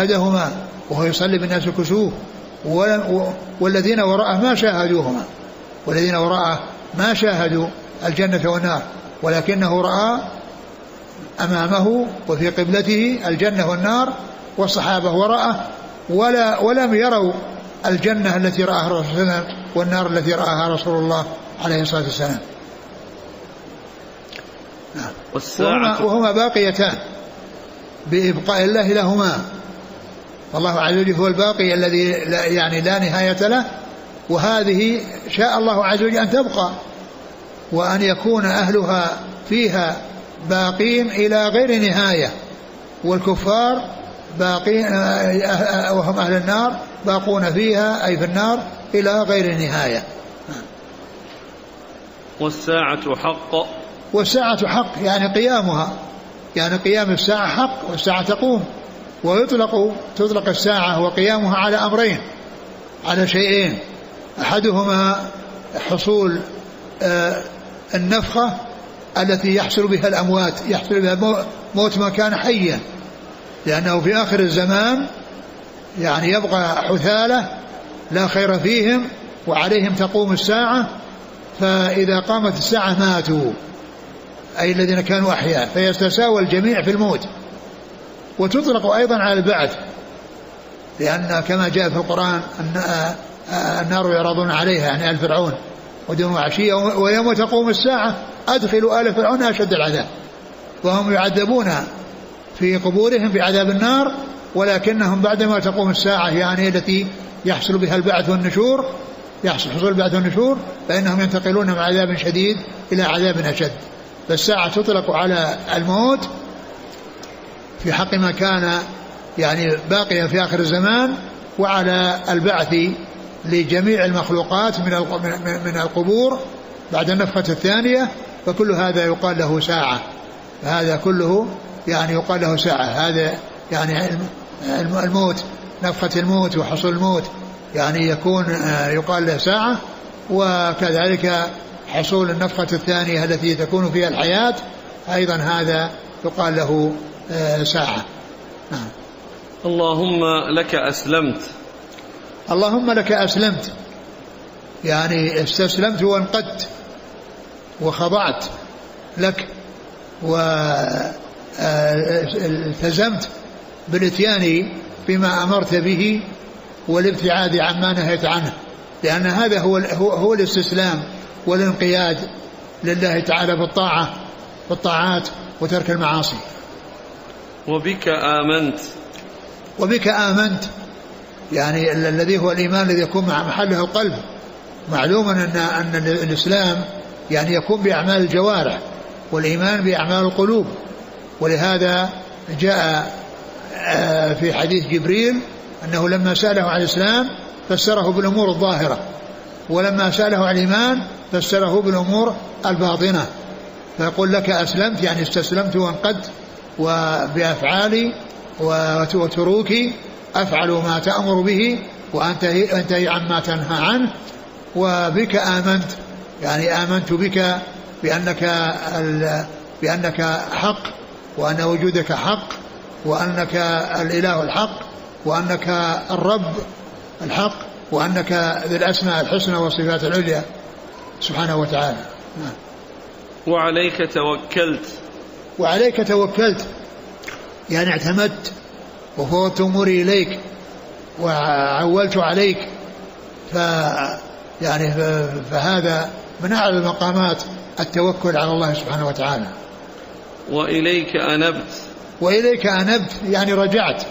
وشاهدهما وهو يصلي بالناس الكسوف، والذين وراءه ما شاهدوهما، والذين وراءه ما شاهدوا الجنة والنار، ولكنه رأى أمامه وفي قبلته الجنة والنار، والصحابة وراءه ولم يروا الجنة التي رآها الرسول صلى الله عليه وسلم والنار التي رآها رسول الله عليه الصلاة والسلام. وهما باقيتان بإبقاء الله لهما، والله عز وجل هو الباقي الذي يعني لا نهاية له، وهذه شاء الله عز وجل أن تبقى وأن يكون أهلها فيها باقين إلى غير نهاية، والكفار باقين وهم أهل النار باقون فيها أي في النار إلى غير نهاية. والساعة حق. والساعة حق يعني قيامها، يعني قيام الساعة حق، والساعة تقوم. تطلق الساعة وقيامها على أمرين، على شيئين: أحدهما حصول النفخة التي يحصل بها الأموات، يحصل بها موت ما كان حيا، لأنه في آخر الزمان يعني يبقى حثالة لا خير فيهم وعليهم تقوم الساعة، فإذا قامت الساعة ماتوا أي الذين كانوا أحياء، فيتساوى الجميع في الموت. وتطلق أيضا على البعث، لأن كما جاء في القرآن أن النار يعرضون عليها يعني آل فرعون غدوا وعشيا ويوم تقوم الساعة أدخلوا آل فرعون أشد العذاب، وهم يعذبون في قبورهم بعذاب النار، ولكنهم بعدما تقوم الساعة يعني التي يحصل بها البعث والنشور، يحصل حصول البعث والنشور، فإنهم ينتقلون من عذاب شديد إلى عذاب أشد. فالساعة تطلق على الموت في حق ما كان يعني باقيا في آخر الزمان، وعلى البعث لجميع المخلوقات من القبور بعد النفخة الثانية، فكل هذا يقال له ساعة، هذا كله يعني يقال له ساعة. هذا يعني الموت، نفخة الموت وحصول الموت يعني يقال له ساعة، وكذلك حصول النفخة الثانية التي تكون فيها الحياة أيضا هذا يقال له ساعة. اللهم لك أسلمت. اللهم لك أسلمت يعني استسلمت وانقدت وخضعت لك، والتزمت بالاتيان بما أمرت به والابتعاد عما نهيت عنه، لأن هذا هو الاستسلام والانقياد لله تعالى بالطاعات وترك المعاصي. وبك آمنت. وبك آمنت يعني الذي هو الإيمان الذي يكون مع محله القلب. معلوم أن الإسلام يعني يكون بأعمال الجوارح، والإيمان بأعمال القلوب، ولهذا جاء في حديث جبريل أنه لما سأله عن الإسلام فسره بالأمور الظاهرة، ولما سأله عن الإيمان فسره بالأمور الباطنة. فيقول لك أسلمت يعني استسلمت وانقدت، وبأفعالي وتروكي أفعل ما تأمر به وأنتهي عما تنهى عنه. وبك آمنت يعني آمنت بك بأنك حق، وأن وجودك حق، وأنك الإله الحق، وأنك الرب الحق، وأنك ذي الأسماء الحسنى والصفات العليا سبحانه وتعالى. وعليك توكلت. وعليك توكلت يعني اعتمدت وفوضت أموري إليك وعولت عليك، فهذا من أعلى المقامات التوكل على الله سبحانه وتعالى. وإليك أنبت. وإليك أنبت يعني رجعت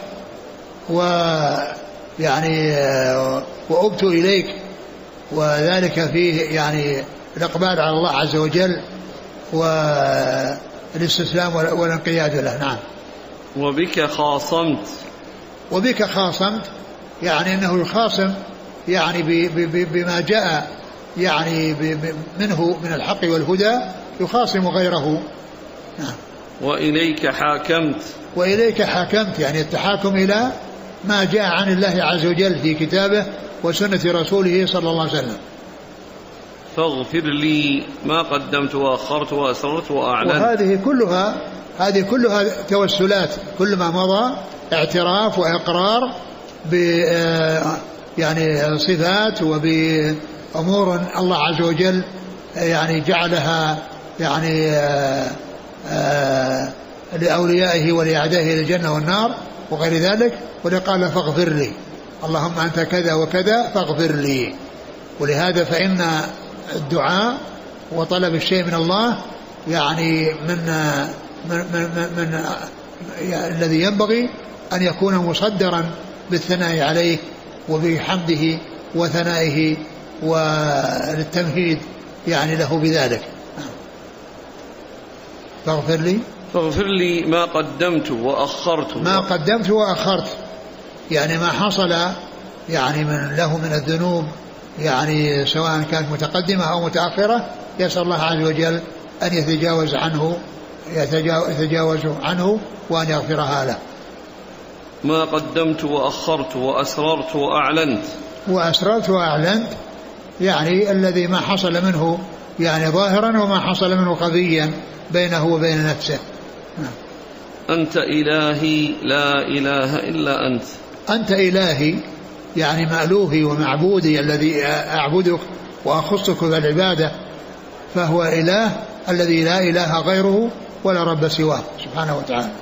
ويعني وأبت إليك، وذلك فيه يعني الإقبال على الله عز وجل والاستسلام والانقياد له. نعم. وبك خاصمت. وبك خاصمت يعني أنه يخاصم يعني بما جاء يعني منه من الحق والهدى، يخاصم غيره. نعم. وإليك حاكمت. وإليك حاكمت يعني التحاكم إلى ما جاء عن الله عز وجل في كتابه وسنة رسوله صلى الله عليه وسلم. فاغفر لي ما قدمت وأخرت وأسررت وأعلنت. وهذه كلها توسلات، كل ما مضى اعتراف وإقرار ب يعني صفات أمور الله عز وجل يعني جعلها يعني لأوليائه ولأعدائه للجنة والنار وغير ذلك، ولقال فاغفر لي اللهم أنت كذا وكذا فاغفر لي. ولهذا فإن الدعاء وطلب الشيء من الله يعني من الذي ينبغي أن يكون مصدرا بالثناء عليه وبحمده وثنائه وللتمهيد يعني له بذلك. فاغفر لي ما قدمت وأخرت يعني ما حصل يعني له من الذنوب يعني سواء كانت متقدمة أو متأخرة، يسأل الله عز وجل أن يتجاوز عنه وأن يغفرها له. ما قدمت وأخرت وأسررت وأعلنت يعني الذي ما حصل منه يعني ظاهرا وما حصل منه خفيا بينه وبين نفسه. أنت إلهي لا إله إلا أنت. أنت إلهي يعني مألوهي ومعبودي الذي أعبدك وأخصك بالعبادة، فهو إله الذي لا إله غيره ولا رب سواه سبحانه وتعالى.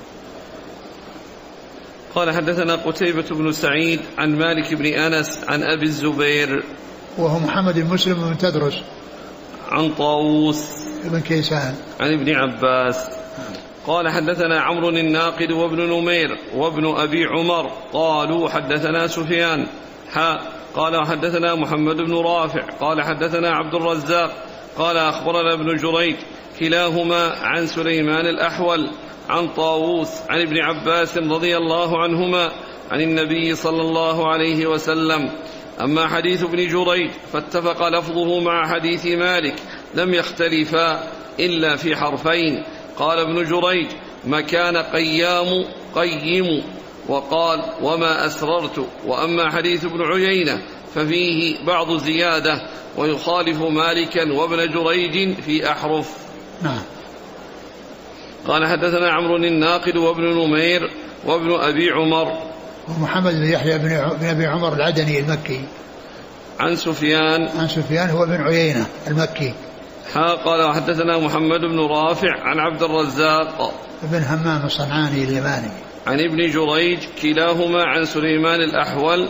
قال حدثنا قتيبة بن سعيد عن مالك بن أنس عن أبي الزبير وهو محمد بن مسلم بن تدرس عن طاووس بن كيسان عن ابن عباس قال حدثنا عمرو الناقد وابن نمير وابن أبي عمر قالوا حدثنا سفيان قال حدثنا محمد بن رافع قال حدثنا عبد الرزاق قال أخبرنا ابن جريج كلاهما عن سليمان الأحول عن طاووس عن ابن عباس رضي الله عنهما عن النبي صلى الله عليه وسلم. أما حديث ابن جريج فاتفق لفظه مع حديث مالك لم يختلفا إلا في حرفين. قال ابن جريج مكان قيم وقال وما أسررت. وأما حديث ابن عيينة ففيه بعض زيادة ويخالف مالكا وابن جريج في أحرف. نعم. قال حدثنا عمرو الناقد وابن نمير وابن أبي عمر ومحمد بن يحيى بن أبي عمر العدني المكي عن سفيان هو بن عيينة المكي. قال حدثنا محمد بن رافع عن عبد الرزاق بن همام الصنعاني اليماني عن ابن جريج كلاهما عن سليمان الأحول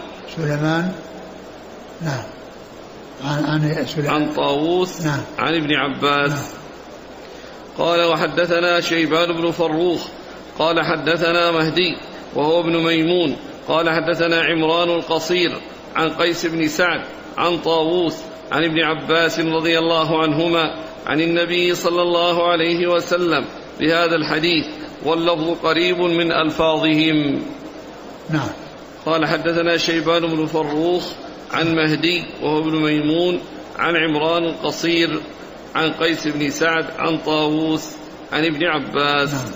نعم عن طاووس نعم عن ابن عباس نعم. قال وحدثنا شيبان بن فروخ قال حدثنا مهدي وهو ابن ميمون قال حدثنا عمران القصير عن قيس بن سعد عن طاووس عن ابن عباس رضي الله عنهما عن النبي صلى الله عليه وسلم بهذا الحديث واللفظ قريب من ألفاظهم. نعم. قال حدثنا شيبان بن فروخ عن مهدي وهو ابن ميمون عن عمران القصير عن قيس بن سعد عن طاووس عن ابن عباس. نعم.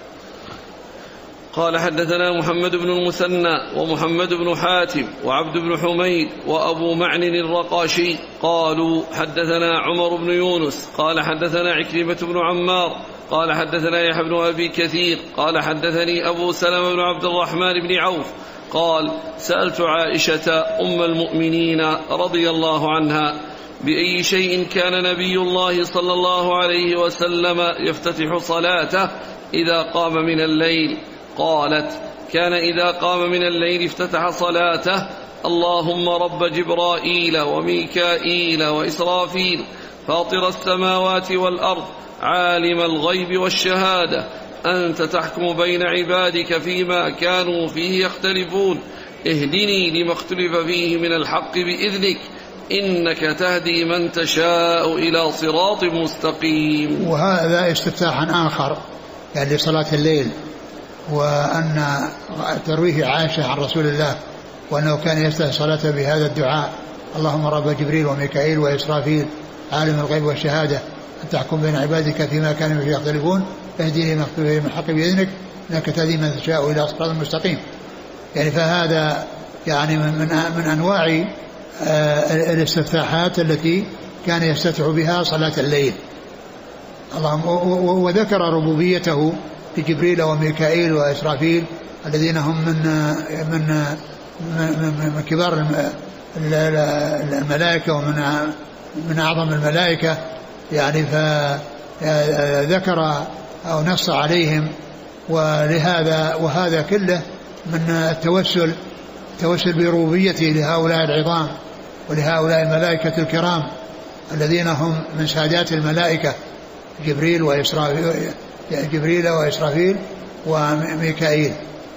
قال حدثنا محمد بن المثنى ومحمد بن حاتم وعبد بن حميد وأبو معن الرقاشي قالوا حدثنا عمر بن يونس قال حدثنا عكرمة بن عمار قال حدثنا يحيى بن أبي كثير قال حدثني أبو سلمة بن عبد الرحمن بن عوف قال سألت عائشة أم المؤمنين رضي الله عنها بأي شيء كان نبي الله صلى الله عليه وسلم يفتتح صلاته إذا قام من الليل؟ قالت كان إذا قام من الليل افتتح صلاته اللهم رب جبرائيل وميكائيل وإسرافيل فاطر السماوات والأرض عالم الغيب والشهادة أنت تحكم بين عبادك فيما كانوا فيه يختلفون اهدني لما اختلف فيه من الحق بإذنك إنك تهدي من تشاء إلى صراط مستقيم. وهذا استفتاح آخر يعني لصلاة الليل، وأن ترويه عائشة عن رسول الله وأنه كان يفتتح صلاته بهذا الدعاء اللهم رب جبريل وميكائيل وإسرافيل عالم الغيب والشهادة أن تحكم بين عبادك فيما كانوا فيه يختلفون اهدني لما اختلف فيه من الحق بإذنك إنك تهدي من تشاء إلى صراط مستقيم. يعني فهذا يعني من أنواع الاستفتاحات التي كان يستفتح بها صلاة الليل. وذكر ربوبيته لجبريل وميكائيل وإسرافيل الذين هم من كبار الملائكة ومن أعظم الملائكة يعني، فذكر أو نص عليهم. وهذا كله من التوسل بربوبيته لهؤلاء العظام ولهؤلاء الملائكة الكرام الذين هم من سادات الملائكة، جبريل وإسرافيل وميكائيل.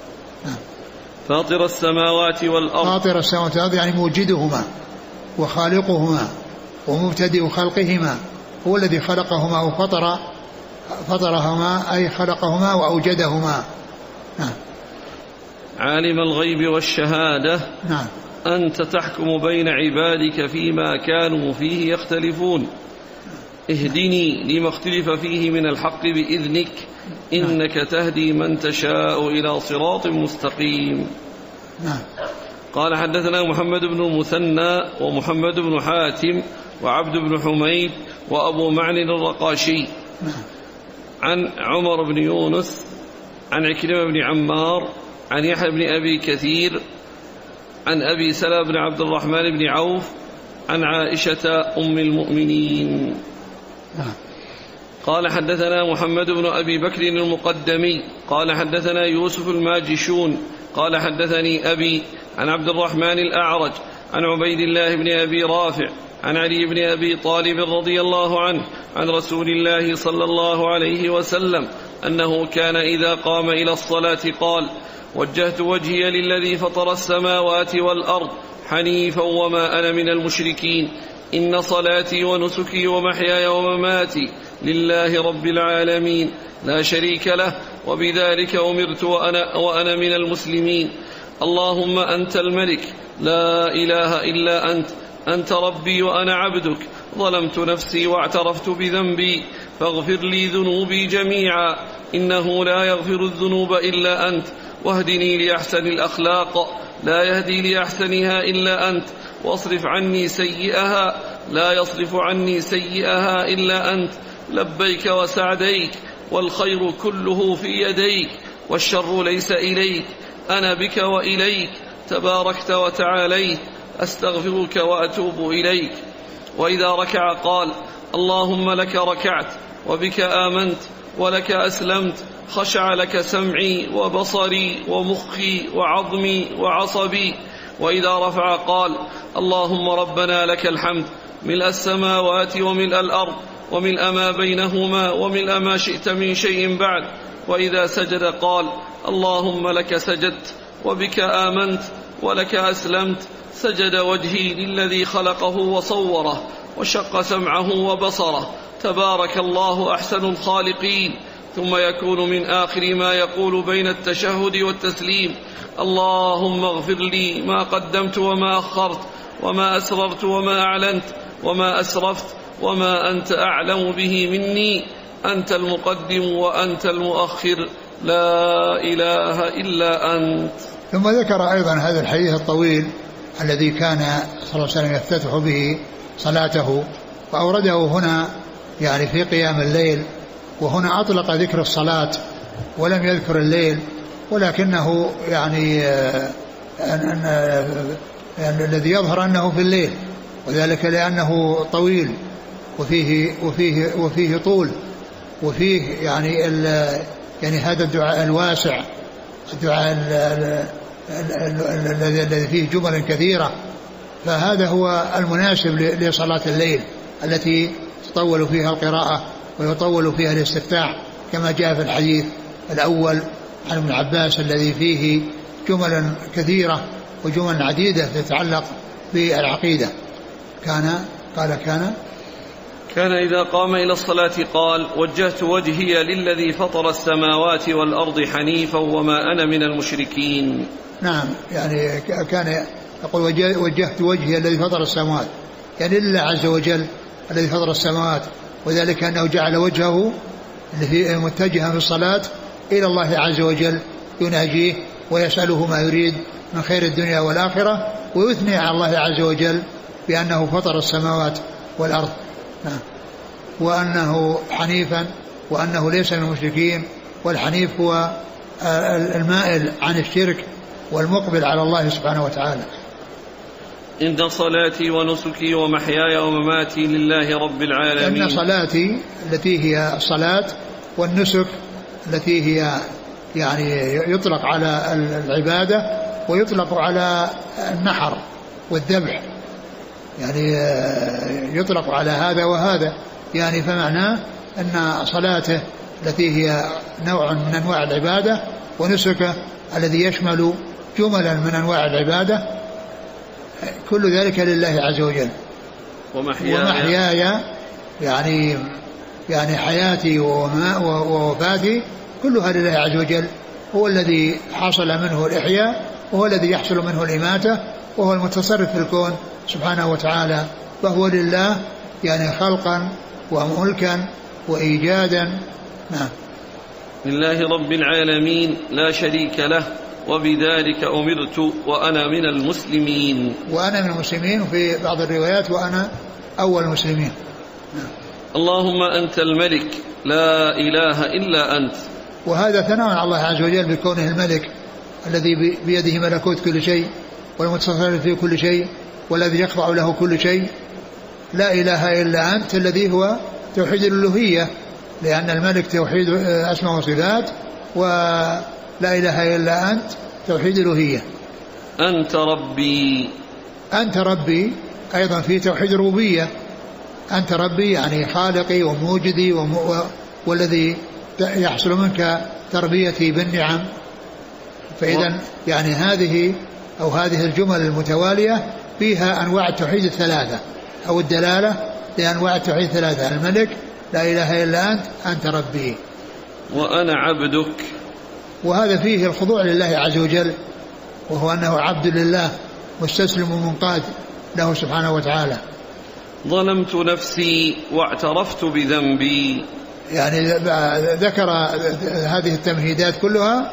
فاطر السماوات والأرض. فاطر السماوات والأرض يعني موجدهما وخالقهما ومبتدئ خلقهما، هو الذي خلقهما وفطرهما أي خلقهما وأوجدهما. نعم. عالم الغيب والشهادة. نعم. أنت تحكم بين عبادك فيما كانوا فيه يختلفون، اهدني لما اختلف فيه من الحق بإذنك، إنك تهدي من تشاء إلى صراط مستقيم. نعم. قال حدثنا محمد بن المثنى ومحمد بن حاتم وعبد بن حميد وأبو معن الرقاشي عن عمر بن يونس عن عكرمة بن عمار عن يحيى بن أبي كثير عن أبي سلمة بن عبد الرحمن بن عوف عن عائشة أم المؤمنين. قال حدثنا محمد بن أبي بكر المقدمي قال حدثنا يوسف الماجشون قال حدثني أبي عن عبد الرحمن الأعرج عن عبيد الله بن أبي رافع عن علي بن أبي طالب رضي الله عنه عن رسول الله صلى الله عليه وسلم أنه كان إذا قام إلى الصلاة قال: وجهت وجهي للذي فطر السماوات والأرض حنيفا وما أنا من المشركين، إن صلاتي ونسكي ومحياي ومماتي لله رب العالمين لا شريك له، وبذلك أمرت وأنا من المسلمين. اللهم أنت الملك لا إله إلا أنت، أنت ربي وأنا عبدك، ظلمت نفسي واعترفت بذنبي، فاغفر لي ذنوبي جميعا، إنه لا يغفر الذنوب إلا أنت، واهدني لأحسن الأخلاق لا يهدي لأحسنها إلا أنت، واصرف عني سيئها لا يصرف عني سيئها إلا أنت، لبيك وسعديك، والخير كله في يديك، والشر ليس إليك، أنا بك وإليك، تباركت وتعاليت، أستغفرك وأتوب إليك. وإذا ركع قال: اللهم لك ركعت وبك آمنت ولك أسلمت، خشع لك سمعي وبصري ومخي وعظمي وعصبي. وإذا رفع قال: اللهم ربنا لك الحمد ملء السماوات وملء الأرض وملء ما بينهما وملء ما شئت من شيء بعد. وإذا سجد قال: اللهم لك سجدت وبك آمنت ولك أسلمت، سجد وجهي للذي خلقه وصوره وشق سمعه وبصره، تبارك الله أحسن الخالقين. ثم يكون من آخر ما يقول بين التشهد والتسليم: اللهم اغفر لي ما قدمت وما أخرت وما أسررت وما أعلنت وما أسرفت وما أنت أعلم به مني، أنت المقدم وأنت المؤخر، لا إله إلا أنت. ثم ذكر أيضا هذا الحديث الطويل الذي كان صلى الله عليه وسلم يفتتح به صلاته، وأورده هنا يعني في قيام الليل، وهنا أطلق ذكر الصلاة ولم يذكر الليل، ولكنه يعني الذي يظهر أنه في الليل، وذلك لأنه طويل وفيه طول، وفيه يعني هذا الدعاء الواسع، الدعاء الذي فيه جمل كثيرة، فهذا هو المناسب لصلاة الليل التي تطول فيها القراءة ويطول فيها الاستفتاح، كما جاء في الحديث الأول عن ابن عباس الذي فيه جمل كثيرة وجمل عديدة تتعلق بالعقيدة. كان إذا قام إلى الصلاة قال: وجهت وجهي للذي فطر السماوات والأرض حنيفا وما أنا من المشركين. نعم، يعني كان يقول: وجهت وجهي الذي فطر السماوات، يعني لله عز وجل الذي فطر السماوات، وذلك أنه جعل وجهه متجها في الصلاة إلى الله عز وجل، يناجيه ويسأله ما يريد من خير الدنيا والآخرة، ويثني على الله عز وجل بأنه فطر السماوات والأرض، وأنه حنيفا، وأنه ليس من المشركين. والحنيف هو المائل عن الشرك والمقبل على الله سبحانه وتعالى. إن صلاتي ونسكي ومحياي ومماتي لله رب العالمين. إن صلاتي التي هي الصلاة، والنسك التي هي يعني يطلق على العبادة ويطلق على النحر والذبح، يعني يطلق على هذا وهذا، يعني فمعناه أن صلاته التي هي نوع من أنواع العبادة، ونسكه الذي يشمل جملا من أنواع العبادة، كل ذلك لله عز وجل. ومحياي يعني حياتي ووفاتي كلها لله عز وجل، هو الذي حصل منه الإحياء، وهو الذي يحصل منه الإماتة، وهو المتصرف في الكون سبحانه وتعالى، فهو لله يعني خلقا وملكا وإيجادا. نعم. لله رب العالمين لا شريك له، وبذلك أمرت وأنا من المسلمين. وأنا من المسلمين، في بعض الروايات وأنا أول المسلمين. نعم. اللهم أنت الملك لا إله إلا أنت. وهذا ثناء على الله عز وجل بكونه الملك الذي بيده ملكوت كل شيء، والمتصرف في كل شيء، والذي يخضع له كل شيء. لا إله إلا أنت الذي هو توحيد الألوهية، لأن الملك توحيد أسماء وصفات، ولا إله إلا أنت توحيد الألوهية. أنت ربي. أنت ربي أيضا في توحيد الربوبية. أنت ربي يعني خالقي وموجدي والذي يحصل منك تربيتي بالنعم. فإذا يعني هذه الجمل المتوالية فيها أنواع التوحيد الثلاثة، أو الدلالة لأنواع التوحيد الثلاثة: الملك، لا إله إلا أنت، أنت ربي، وأنا عبدك. وهذا فيه الخضوع لله عز وجل، وهو أنه عبد لله مستسلم ومنقاد له سبحانه وتعالى. ظلمت نفسي واعترفت بذنبي. يعني ذكر هذه التمهيدات كلها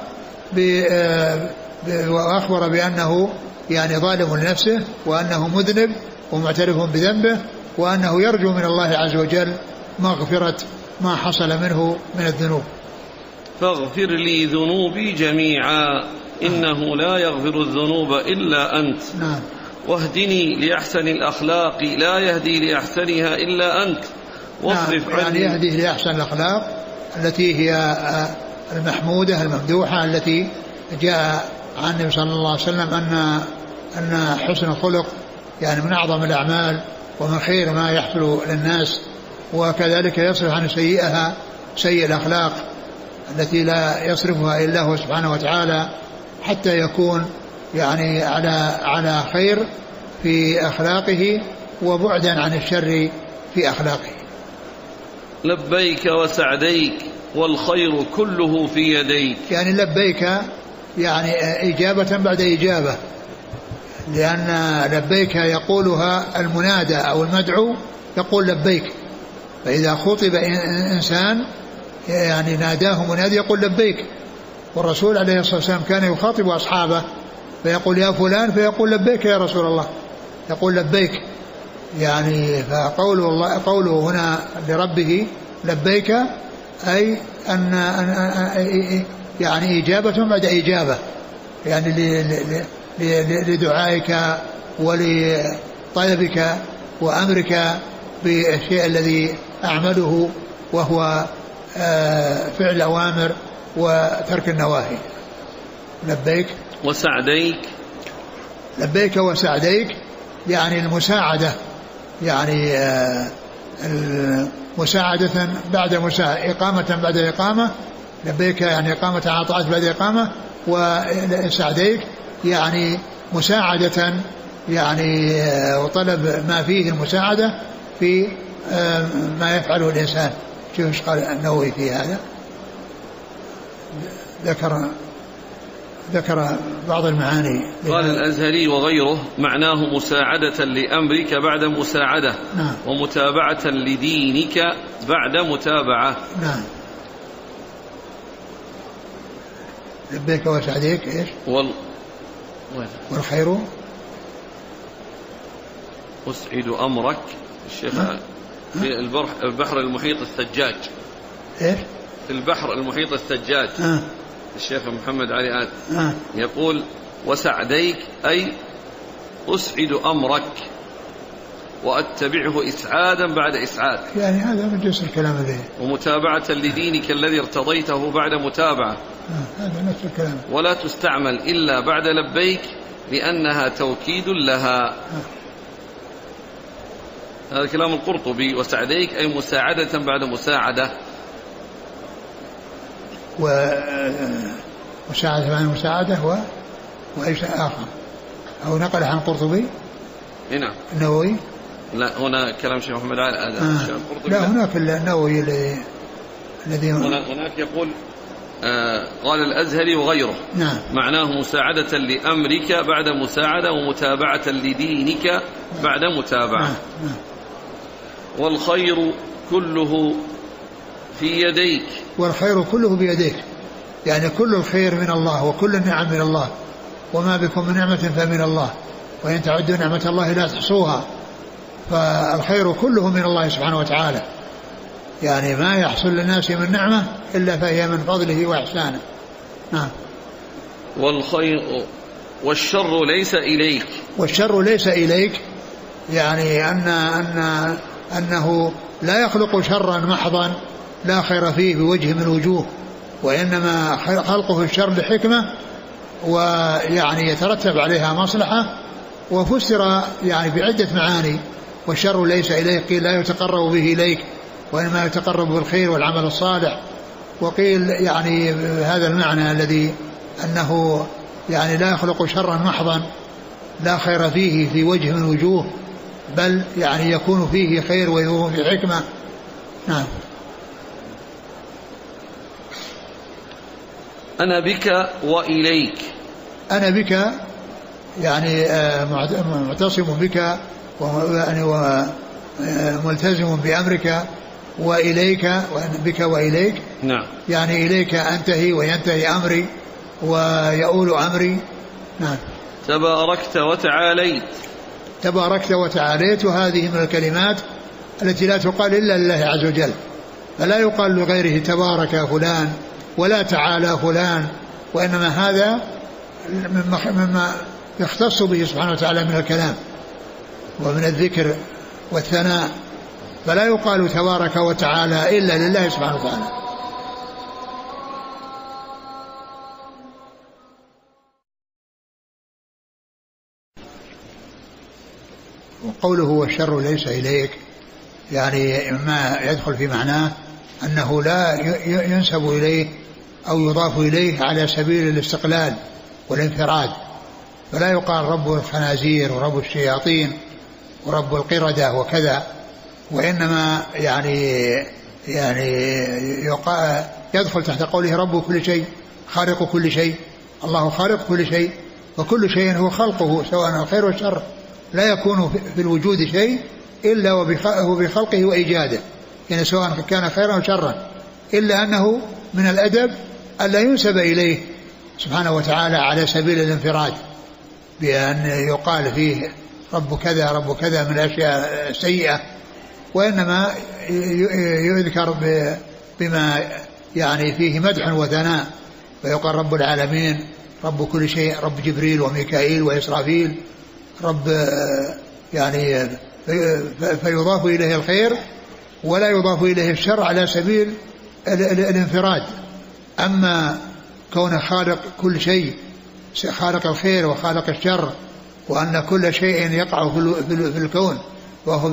وأخبر بأنه يعني ظالم لنفسه، وأنه مذنب ومعترف بذنبه، وأنه يرجو من الله عز وجل مغفرة ما حصل منه من الذنوب. فاغفر لي ذنوبي جميعا إنه لا يغفر الذنوب إلا أنت. نعم. واهدني لأحسن الأخلاق لا يهدي لأحسنها إلا أنت. واصرف عني. يعني يهدي لأحسن الأخلاق التي هي المحمودة الممدوحة، التي جاء عن النبي صلى الله عليه وسلم أن حسن الخلق يعني من أعظم الأعمال ومن خير ما يحصل للناس، وكذلك يصرف عن سيء الأخلاق التي لا يصرفها إلا هو سبحانه وتعالى، حتى يكون يعني على خير في أخلاقه وبعدا عن الشر في أخلاقه. لبيك وسعديك والخير كله في يديك. يعني لبيك يعني إجابة بعد إجابة، لأن لبيك يقولها المنادى أو المدعو، يقول لبيك. فإذا خطب إنسان يعني ناداه منادي يقول لبيك. والرسول عليه الصلاة والسلام كان يخاطب أصحابه فيقول يا فلان، فيقول لبيك يا رسول الله، يقول لبيك. يعني فقوله هنا لربه لبيك أي أن يعني إجابة بعد إجابة، يعني لدعائك ولطلبك وأمرك بالشيء الذي أعمله، وهو فعل الأوامر وترك النواهي. لبيك وسعديك. لبيك وسعديك يعني المساعدة، يعني مساعدة بعد مساعدة، إقامة بعد إقامة. لبيك يعني إقامة على طاعة بعد إقامة، وسعديك يعني مساعدة، يعني وطلب ما فيه المساعدة في ما يفعله الإنسان. شوف قال النووي في هذا، ذكر بعض المعاني. قال الأزهري وغيره معناه مساعدة لأمرك بعد مساعدة. نعم. ومتابعة لدينك بعد متابعة. نعم. لبيك وسعديك إيش؟ والخير أسعد أمرك. الشيخ في البحر المحيط الثجاج. إيش؟ في البحر المحيط الثجاج. الشيخ محمد علي آت يقول وسعديك أي أسعد أمرك وأتبعه إسعادا بعد إسعاد. يعني هذا من جنس الكلام الذي ومتابعة لدينك الذي ارتضيته بعد متابعة. هذا نفس الكلام. ولا تستعمل إلا بعد لبيك لأنها توكيد لها. هذا كلام القرطبي. وسعديك أي مساعدة بعد مساعدة. ومساعدة بعد مساعدة وإيش آخر أو نقل عن القرطبي. هنا النووي. لا هنا كلام شيخ محمد علي لا هناك النووي الذي هناك يقول قال الأزهري وغيره. نعم. معناه مساعدة لأمرك بعد مساعدة ومتابعة لدينك بعد متابعة. نعم. والخير كله في يديك. والخير كله بيديك، يعني كل الخير من الله وكل النعم من الله، وما بكم من نعمة فمن الله، وإن تعدوا نعمة الله لا تحصوها. فالخير كله من الله سبحانه وتعالى، يعني ما يحصل للناس من نعمة إلا فهي من فضله وإحسانه. نعم. والشر ليس إليك. والشر ليس إليك، يعني أنه لا يخلق شرا محضا لا خير فيه بوجه من الوجوه، وإنما خلقه الشر لحكمة، ويعني يترتب عليها مصلحة، وفسر يعني بعدة معاني. والشر ليس إليك قيل لا يتقرب به إليك، وإنما يتقرب بالخير والعمل الصالح. وقيل يعني هذا المعنى الذي أنه يعني لا يخلق شرا محضا لا خير فيه في وجه من وجوه، بل يعني يكون فيه خير ويكون فيه حكمة. نعم. أنا بك وإليك. أنا بك يعني معتصم بك وملتزم بأمرك، وإليك بك وإليك. نعم. يعني إليك أنتهي وينتهي أمري ويؤول أمري. نعم. تباركت وتعاليت. تباركت وتعاليت، وهذه من الكلمات التي لا تقال إلا لله عز وجل، فلا يقال لغيره تبارك فلان ولا تعالى فلان، وإنما هذا مما يختص به سبحانه وتعالى من الكلام ومن الذكر والثناء، فلا يقال تبارك وتعالى إلا لله سبحانه وتعالى. وقوله والشر ليس إليك، يعني ما يدخل في معناه أنه لا ينسب إليه أو يضاف إليه على سبيل الاستقلال والانفراد، فلا يقال رب الخنازير ورب الشياطين ورب القردة وكذا، وإنما يعني يدخل تحت قوله رب كل شيء خالق كل شيء. الله خالق كل شيء، وكل شيء هو خلقه سواء الخير والشر، لا يكون في الوجود شيء إلا وبخلقه وإيجاده، يعني سواء كان خيرا أو شرا، إلا أنه من الأدب ألا ينسب إليه سبحانه وتعالى على سبيل الانفراد بأن يقال فيه رب كذا رب كذا من الأشياء السيئة، وإنما يذكر بما يعني فيه مدح وثناء، فيقال رب العالمين رب كل شيء، رب جبريل وميكائيل وإسرافيل، رب يعني فيضاف إليه الخير ولا يضاف إليه الشر على سبيل الانفراد. أما كون خالق كل شيء، خالق الخير وخالق الشر، وأن كل شيء يقع في الكون وهو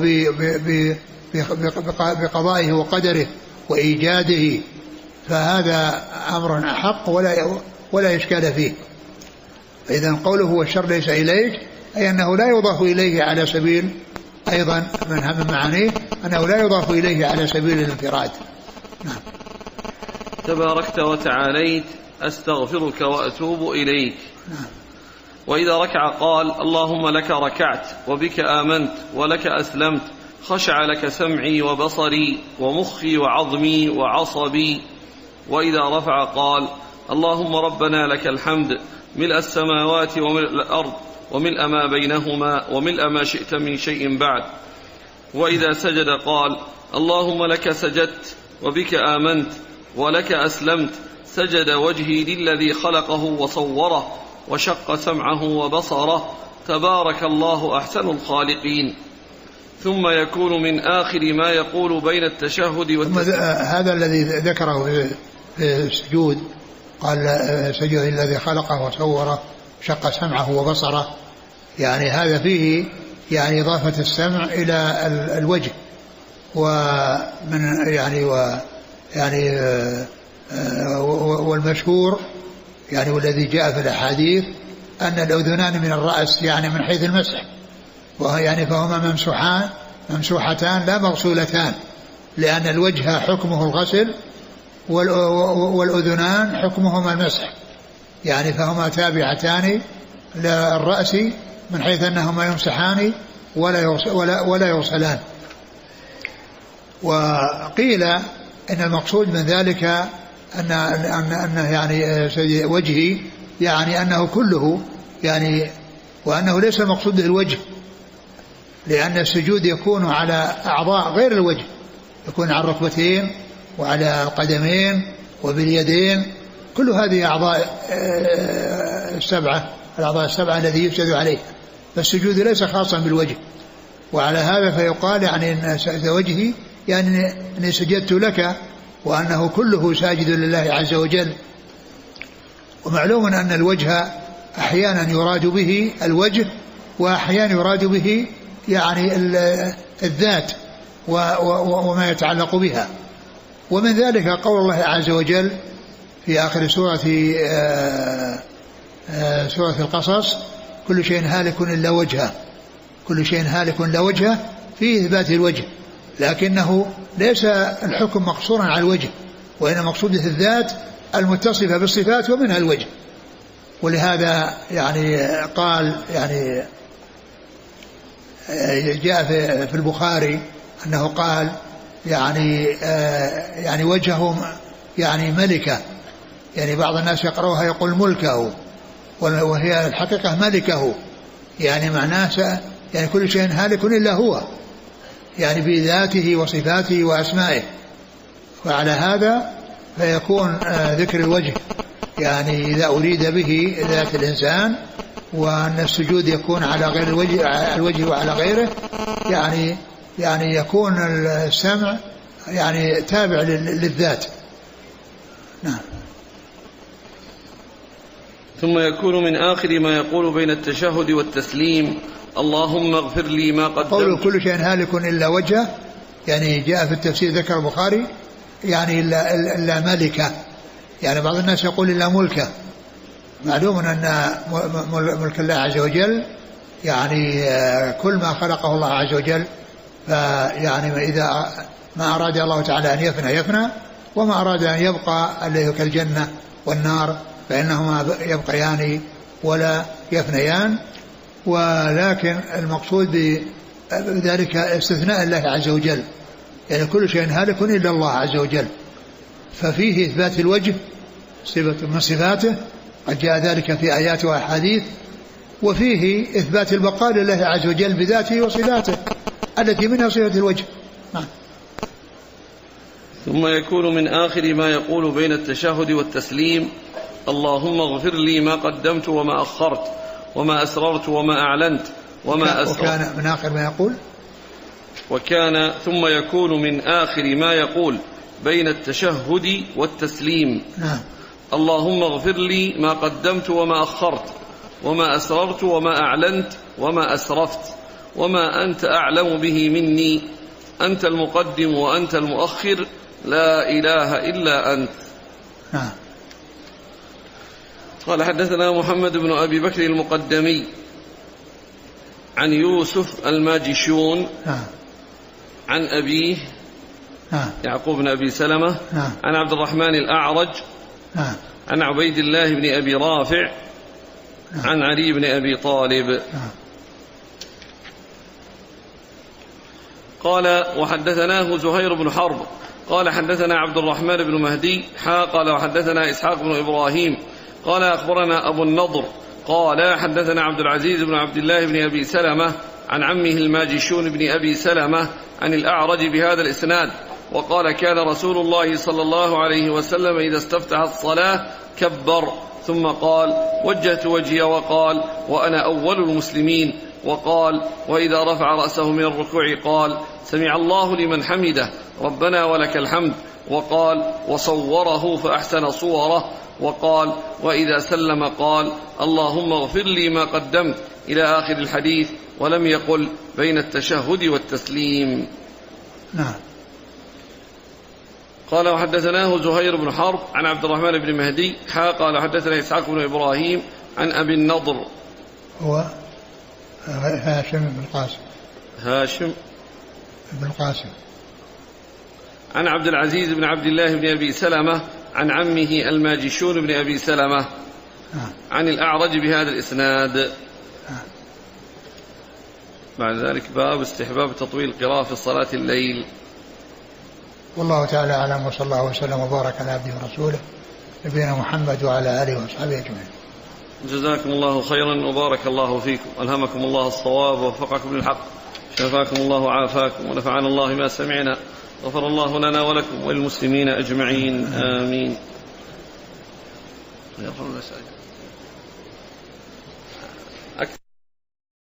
بقضائه وقدره وإيجاده، فهذا أمر أحق ولا إشكال فيه. فإذا قوله والشر ليس إليك أي أنه لا يضاف إليه على سبيل، أيضا من هم معانيه أنه لا يضاف إليه على سبيل الانفراد. نعم. تباركت وتعاليت أستغفرك وأتوب إليك. نعم. وإذا ركع قال اللهم لك ركعت وبك آمنت ولك أسلمت، خشع لك سمعي وبصري ومخي وعظمي وعصبي. وإذا رفع قال اللهم ربنا لك الحمد ملء السماوات وملء الأرض وملء ما بينهما وملء ما شئت من شيء بعد. وإذا سجد قال اللهم لك سجدت وبك آمنت ولك أسلمت، سجد وجهي للذي خلقه وصوره وشق سمعه وبصره تبارك الله أحسن الخالقين، ثم يكون من آخر ما يقول بين التشهد والتسليم. هذا الذي ذكره في السجود، قال سجد الذي خلقه وصوره شق سمعه وبصره، يعني هذا فيه يعني إضافة السمع إلى الوجه، ومن يعني والمشهور يعني والذي جاء في الأحاديث أن الأذنان من الرأس يعني من حيث المسح، يعني فهما ممسوحتان لا مغسولتان، لأن الوجه حكمه الغسل والأذنان حكمهما المسح، يعني فهما تابعتان للرأس من حيث أنهما يمسحان ولا يغسلان. وقيل إن المقصود من ذلك أن يعني وجهي يعني أنه كله يعني، وأنه ليس المقصود الوجه، لأن السجود يكون على أعضاء غير الوجه، يكون على الركبتين وعلى القدمين وباليدين، كل هذه أعضاء الأعضاء السبعة الذي يسجد عليه، فالسجود ليس خاصا بالوجه. وعلى هذا فيقال يعني أن وجهي يعني أني سجدت لك، وأنه كله ساجد لله عز وجل. ومعلوم أن الوجه أحيانا يراد به الوجه، وأحيانا يراد به يعني الذات وما يتعلق بها. ومن ذلك قول الله عز وجل في آخر سورة القصص: كل شيء هالك إلا وجهه، كل شيء هالك إلا وجهه، في إثبات الوجه، لكنه ليس الحكم مقصورا على الوجه، وإنما مقصود الذات المتصفة بالصفات ومنها الوجه. ولهذا يعني قال يعني جاء في البخاري أنه قال يعني وجهه يعني ملكة، يعني بعض الناس يقرأها يقول ملكه، وهي الحقيقة ملكه، يعني معناه يعني كل شيء هالك إلا هو، يعني بذاته وصفاته وأسمائه. وعلى هذا فيكون ذكر الوجه يعني إذا أريد به ذات الإنسان، وأن السجود يكون على غير الوجه وعلى غيره، يعني يكون السمع يعني تابع للذات. نعم. ثم يكون من آخر ما يقول بين التشهد والتسليم: اللهم اغفر لي ما قدمت. قوله كل شيء هالك إلا وجهه، يعني جاء في التفسير ذكر البخاري يعني إلا ملكه، يعني بعض الناس يقول إلا ملكه. معلوم أن ملك الله عز وجل يعني كل ما خلقه الله عز وجل، فيعني إذا ما أراد الله تعالى أن يفنى، وما أراد أن يبقى اللي كالجنة والنار فإنهما يبقيان ولا يفنيان. ولكن المقصود بذلك استثناء الله عز وجل، يعني كل شيء هالك إلا الله عز وجل، ففيه إثبات الوجه صفة من صفاته، قد جاء ذلك في آيات وأحاديث، وفيه إثبات البقاء لله عز وجل بذاته وصفاته التي منها صفة الوجه. ثم يكون من آخر ما يقول بين التشهد والتسليم: اللهم اغفر لي ما قدمت وما أخرت وما أسررت وما أعلنت وما أسررت. وكان من آخر ما يقول ثم يكون من آخر ما يقول بين التشهد والتسليم: نعم. اللهم اغفر لي ما قدمت وما أخرت وما أسررت وما أعلنت وما أسرفت وما أنت أعلم به مني، أنت المقدم وأنت المؤخر، لا إله إلا أنت. نعم. قال: حدثنا محمد بن أبي بكر المقدمي عن يوسف الماجشون عن أبيه يعقوب بن أبي سلمة عن عبد الرحمن الأعرج عن عبيد الله بن أبي رافع عن علي بن أبي طالب. قال: وحدثناه زهير بن حرب قال: حدثنا عبد الرحمن بن مهدي قال: وحدثنا إسحاق بن إبراهيم قال: أخبرنا أبو النضر قال: حدثنا عبد العزيز بن عبد الله بن أبي سلمة عن عمه الماجشون بن أبي سلمة عن الأعرج بهذا الإسناد، وقال: كان رسول الله صلى الله عليه وسلم إذا استفتح الصلاة كبر ثم قال: وجهت وجهي، وقال: وأنا أول المسلمين، وقال: وإذا رفع رأسه من الركوع قال: سمع الله لمن حمده ربنا ولك الحمد، وقال: وصوره فأحسن صوره، وقال: وإذا سلم قال: اللهم اغفر لي ما قدمت، إلى آخر الحديث، ولم يقل بين التشهد والتسليم. نعم. قال: وحدثناه زهير بن حرب عن عبد الرحمن بن مهدي قال: حدثنا إسحاق بن إبراهيم عن أبي النضر هو هاشم بن القاسم عن عبد العزيز بن عبد الله بن أبي سلمة عن عمه الماجشون بن أبي سلمة عن الأعرج بهذا الإسناد. بعد ذلك باب استحباب تطويل القراءة في صلاة الليل. والله تعالى أعلم، وصلى الله وسلم وبارك على عبده ورسوله نبينا محمد وعلى آله وصحبه أجمعين. جزاكم الله خيرا وبارك الله فيكم، ألهمكم الله الصواب ووفقكم للحق، شفاكم الله وعافاكم، ونفعنا الله ما سمعنا، غفر الله لنا ولكم وللمسلمين أجمعين، آمين.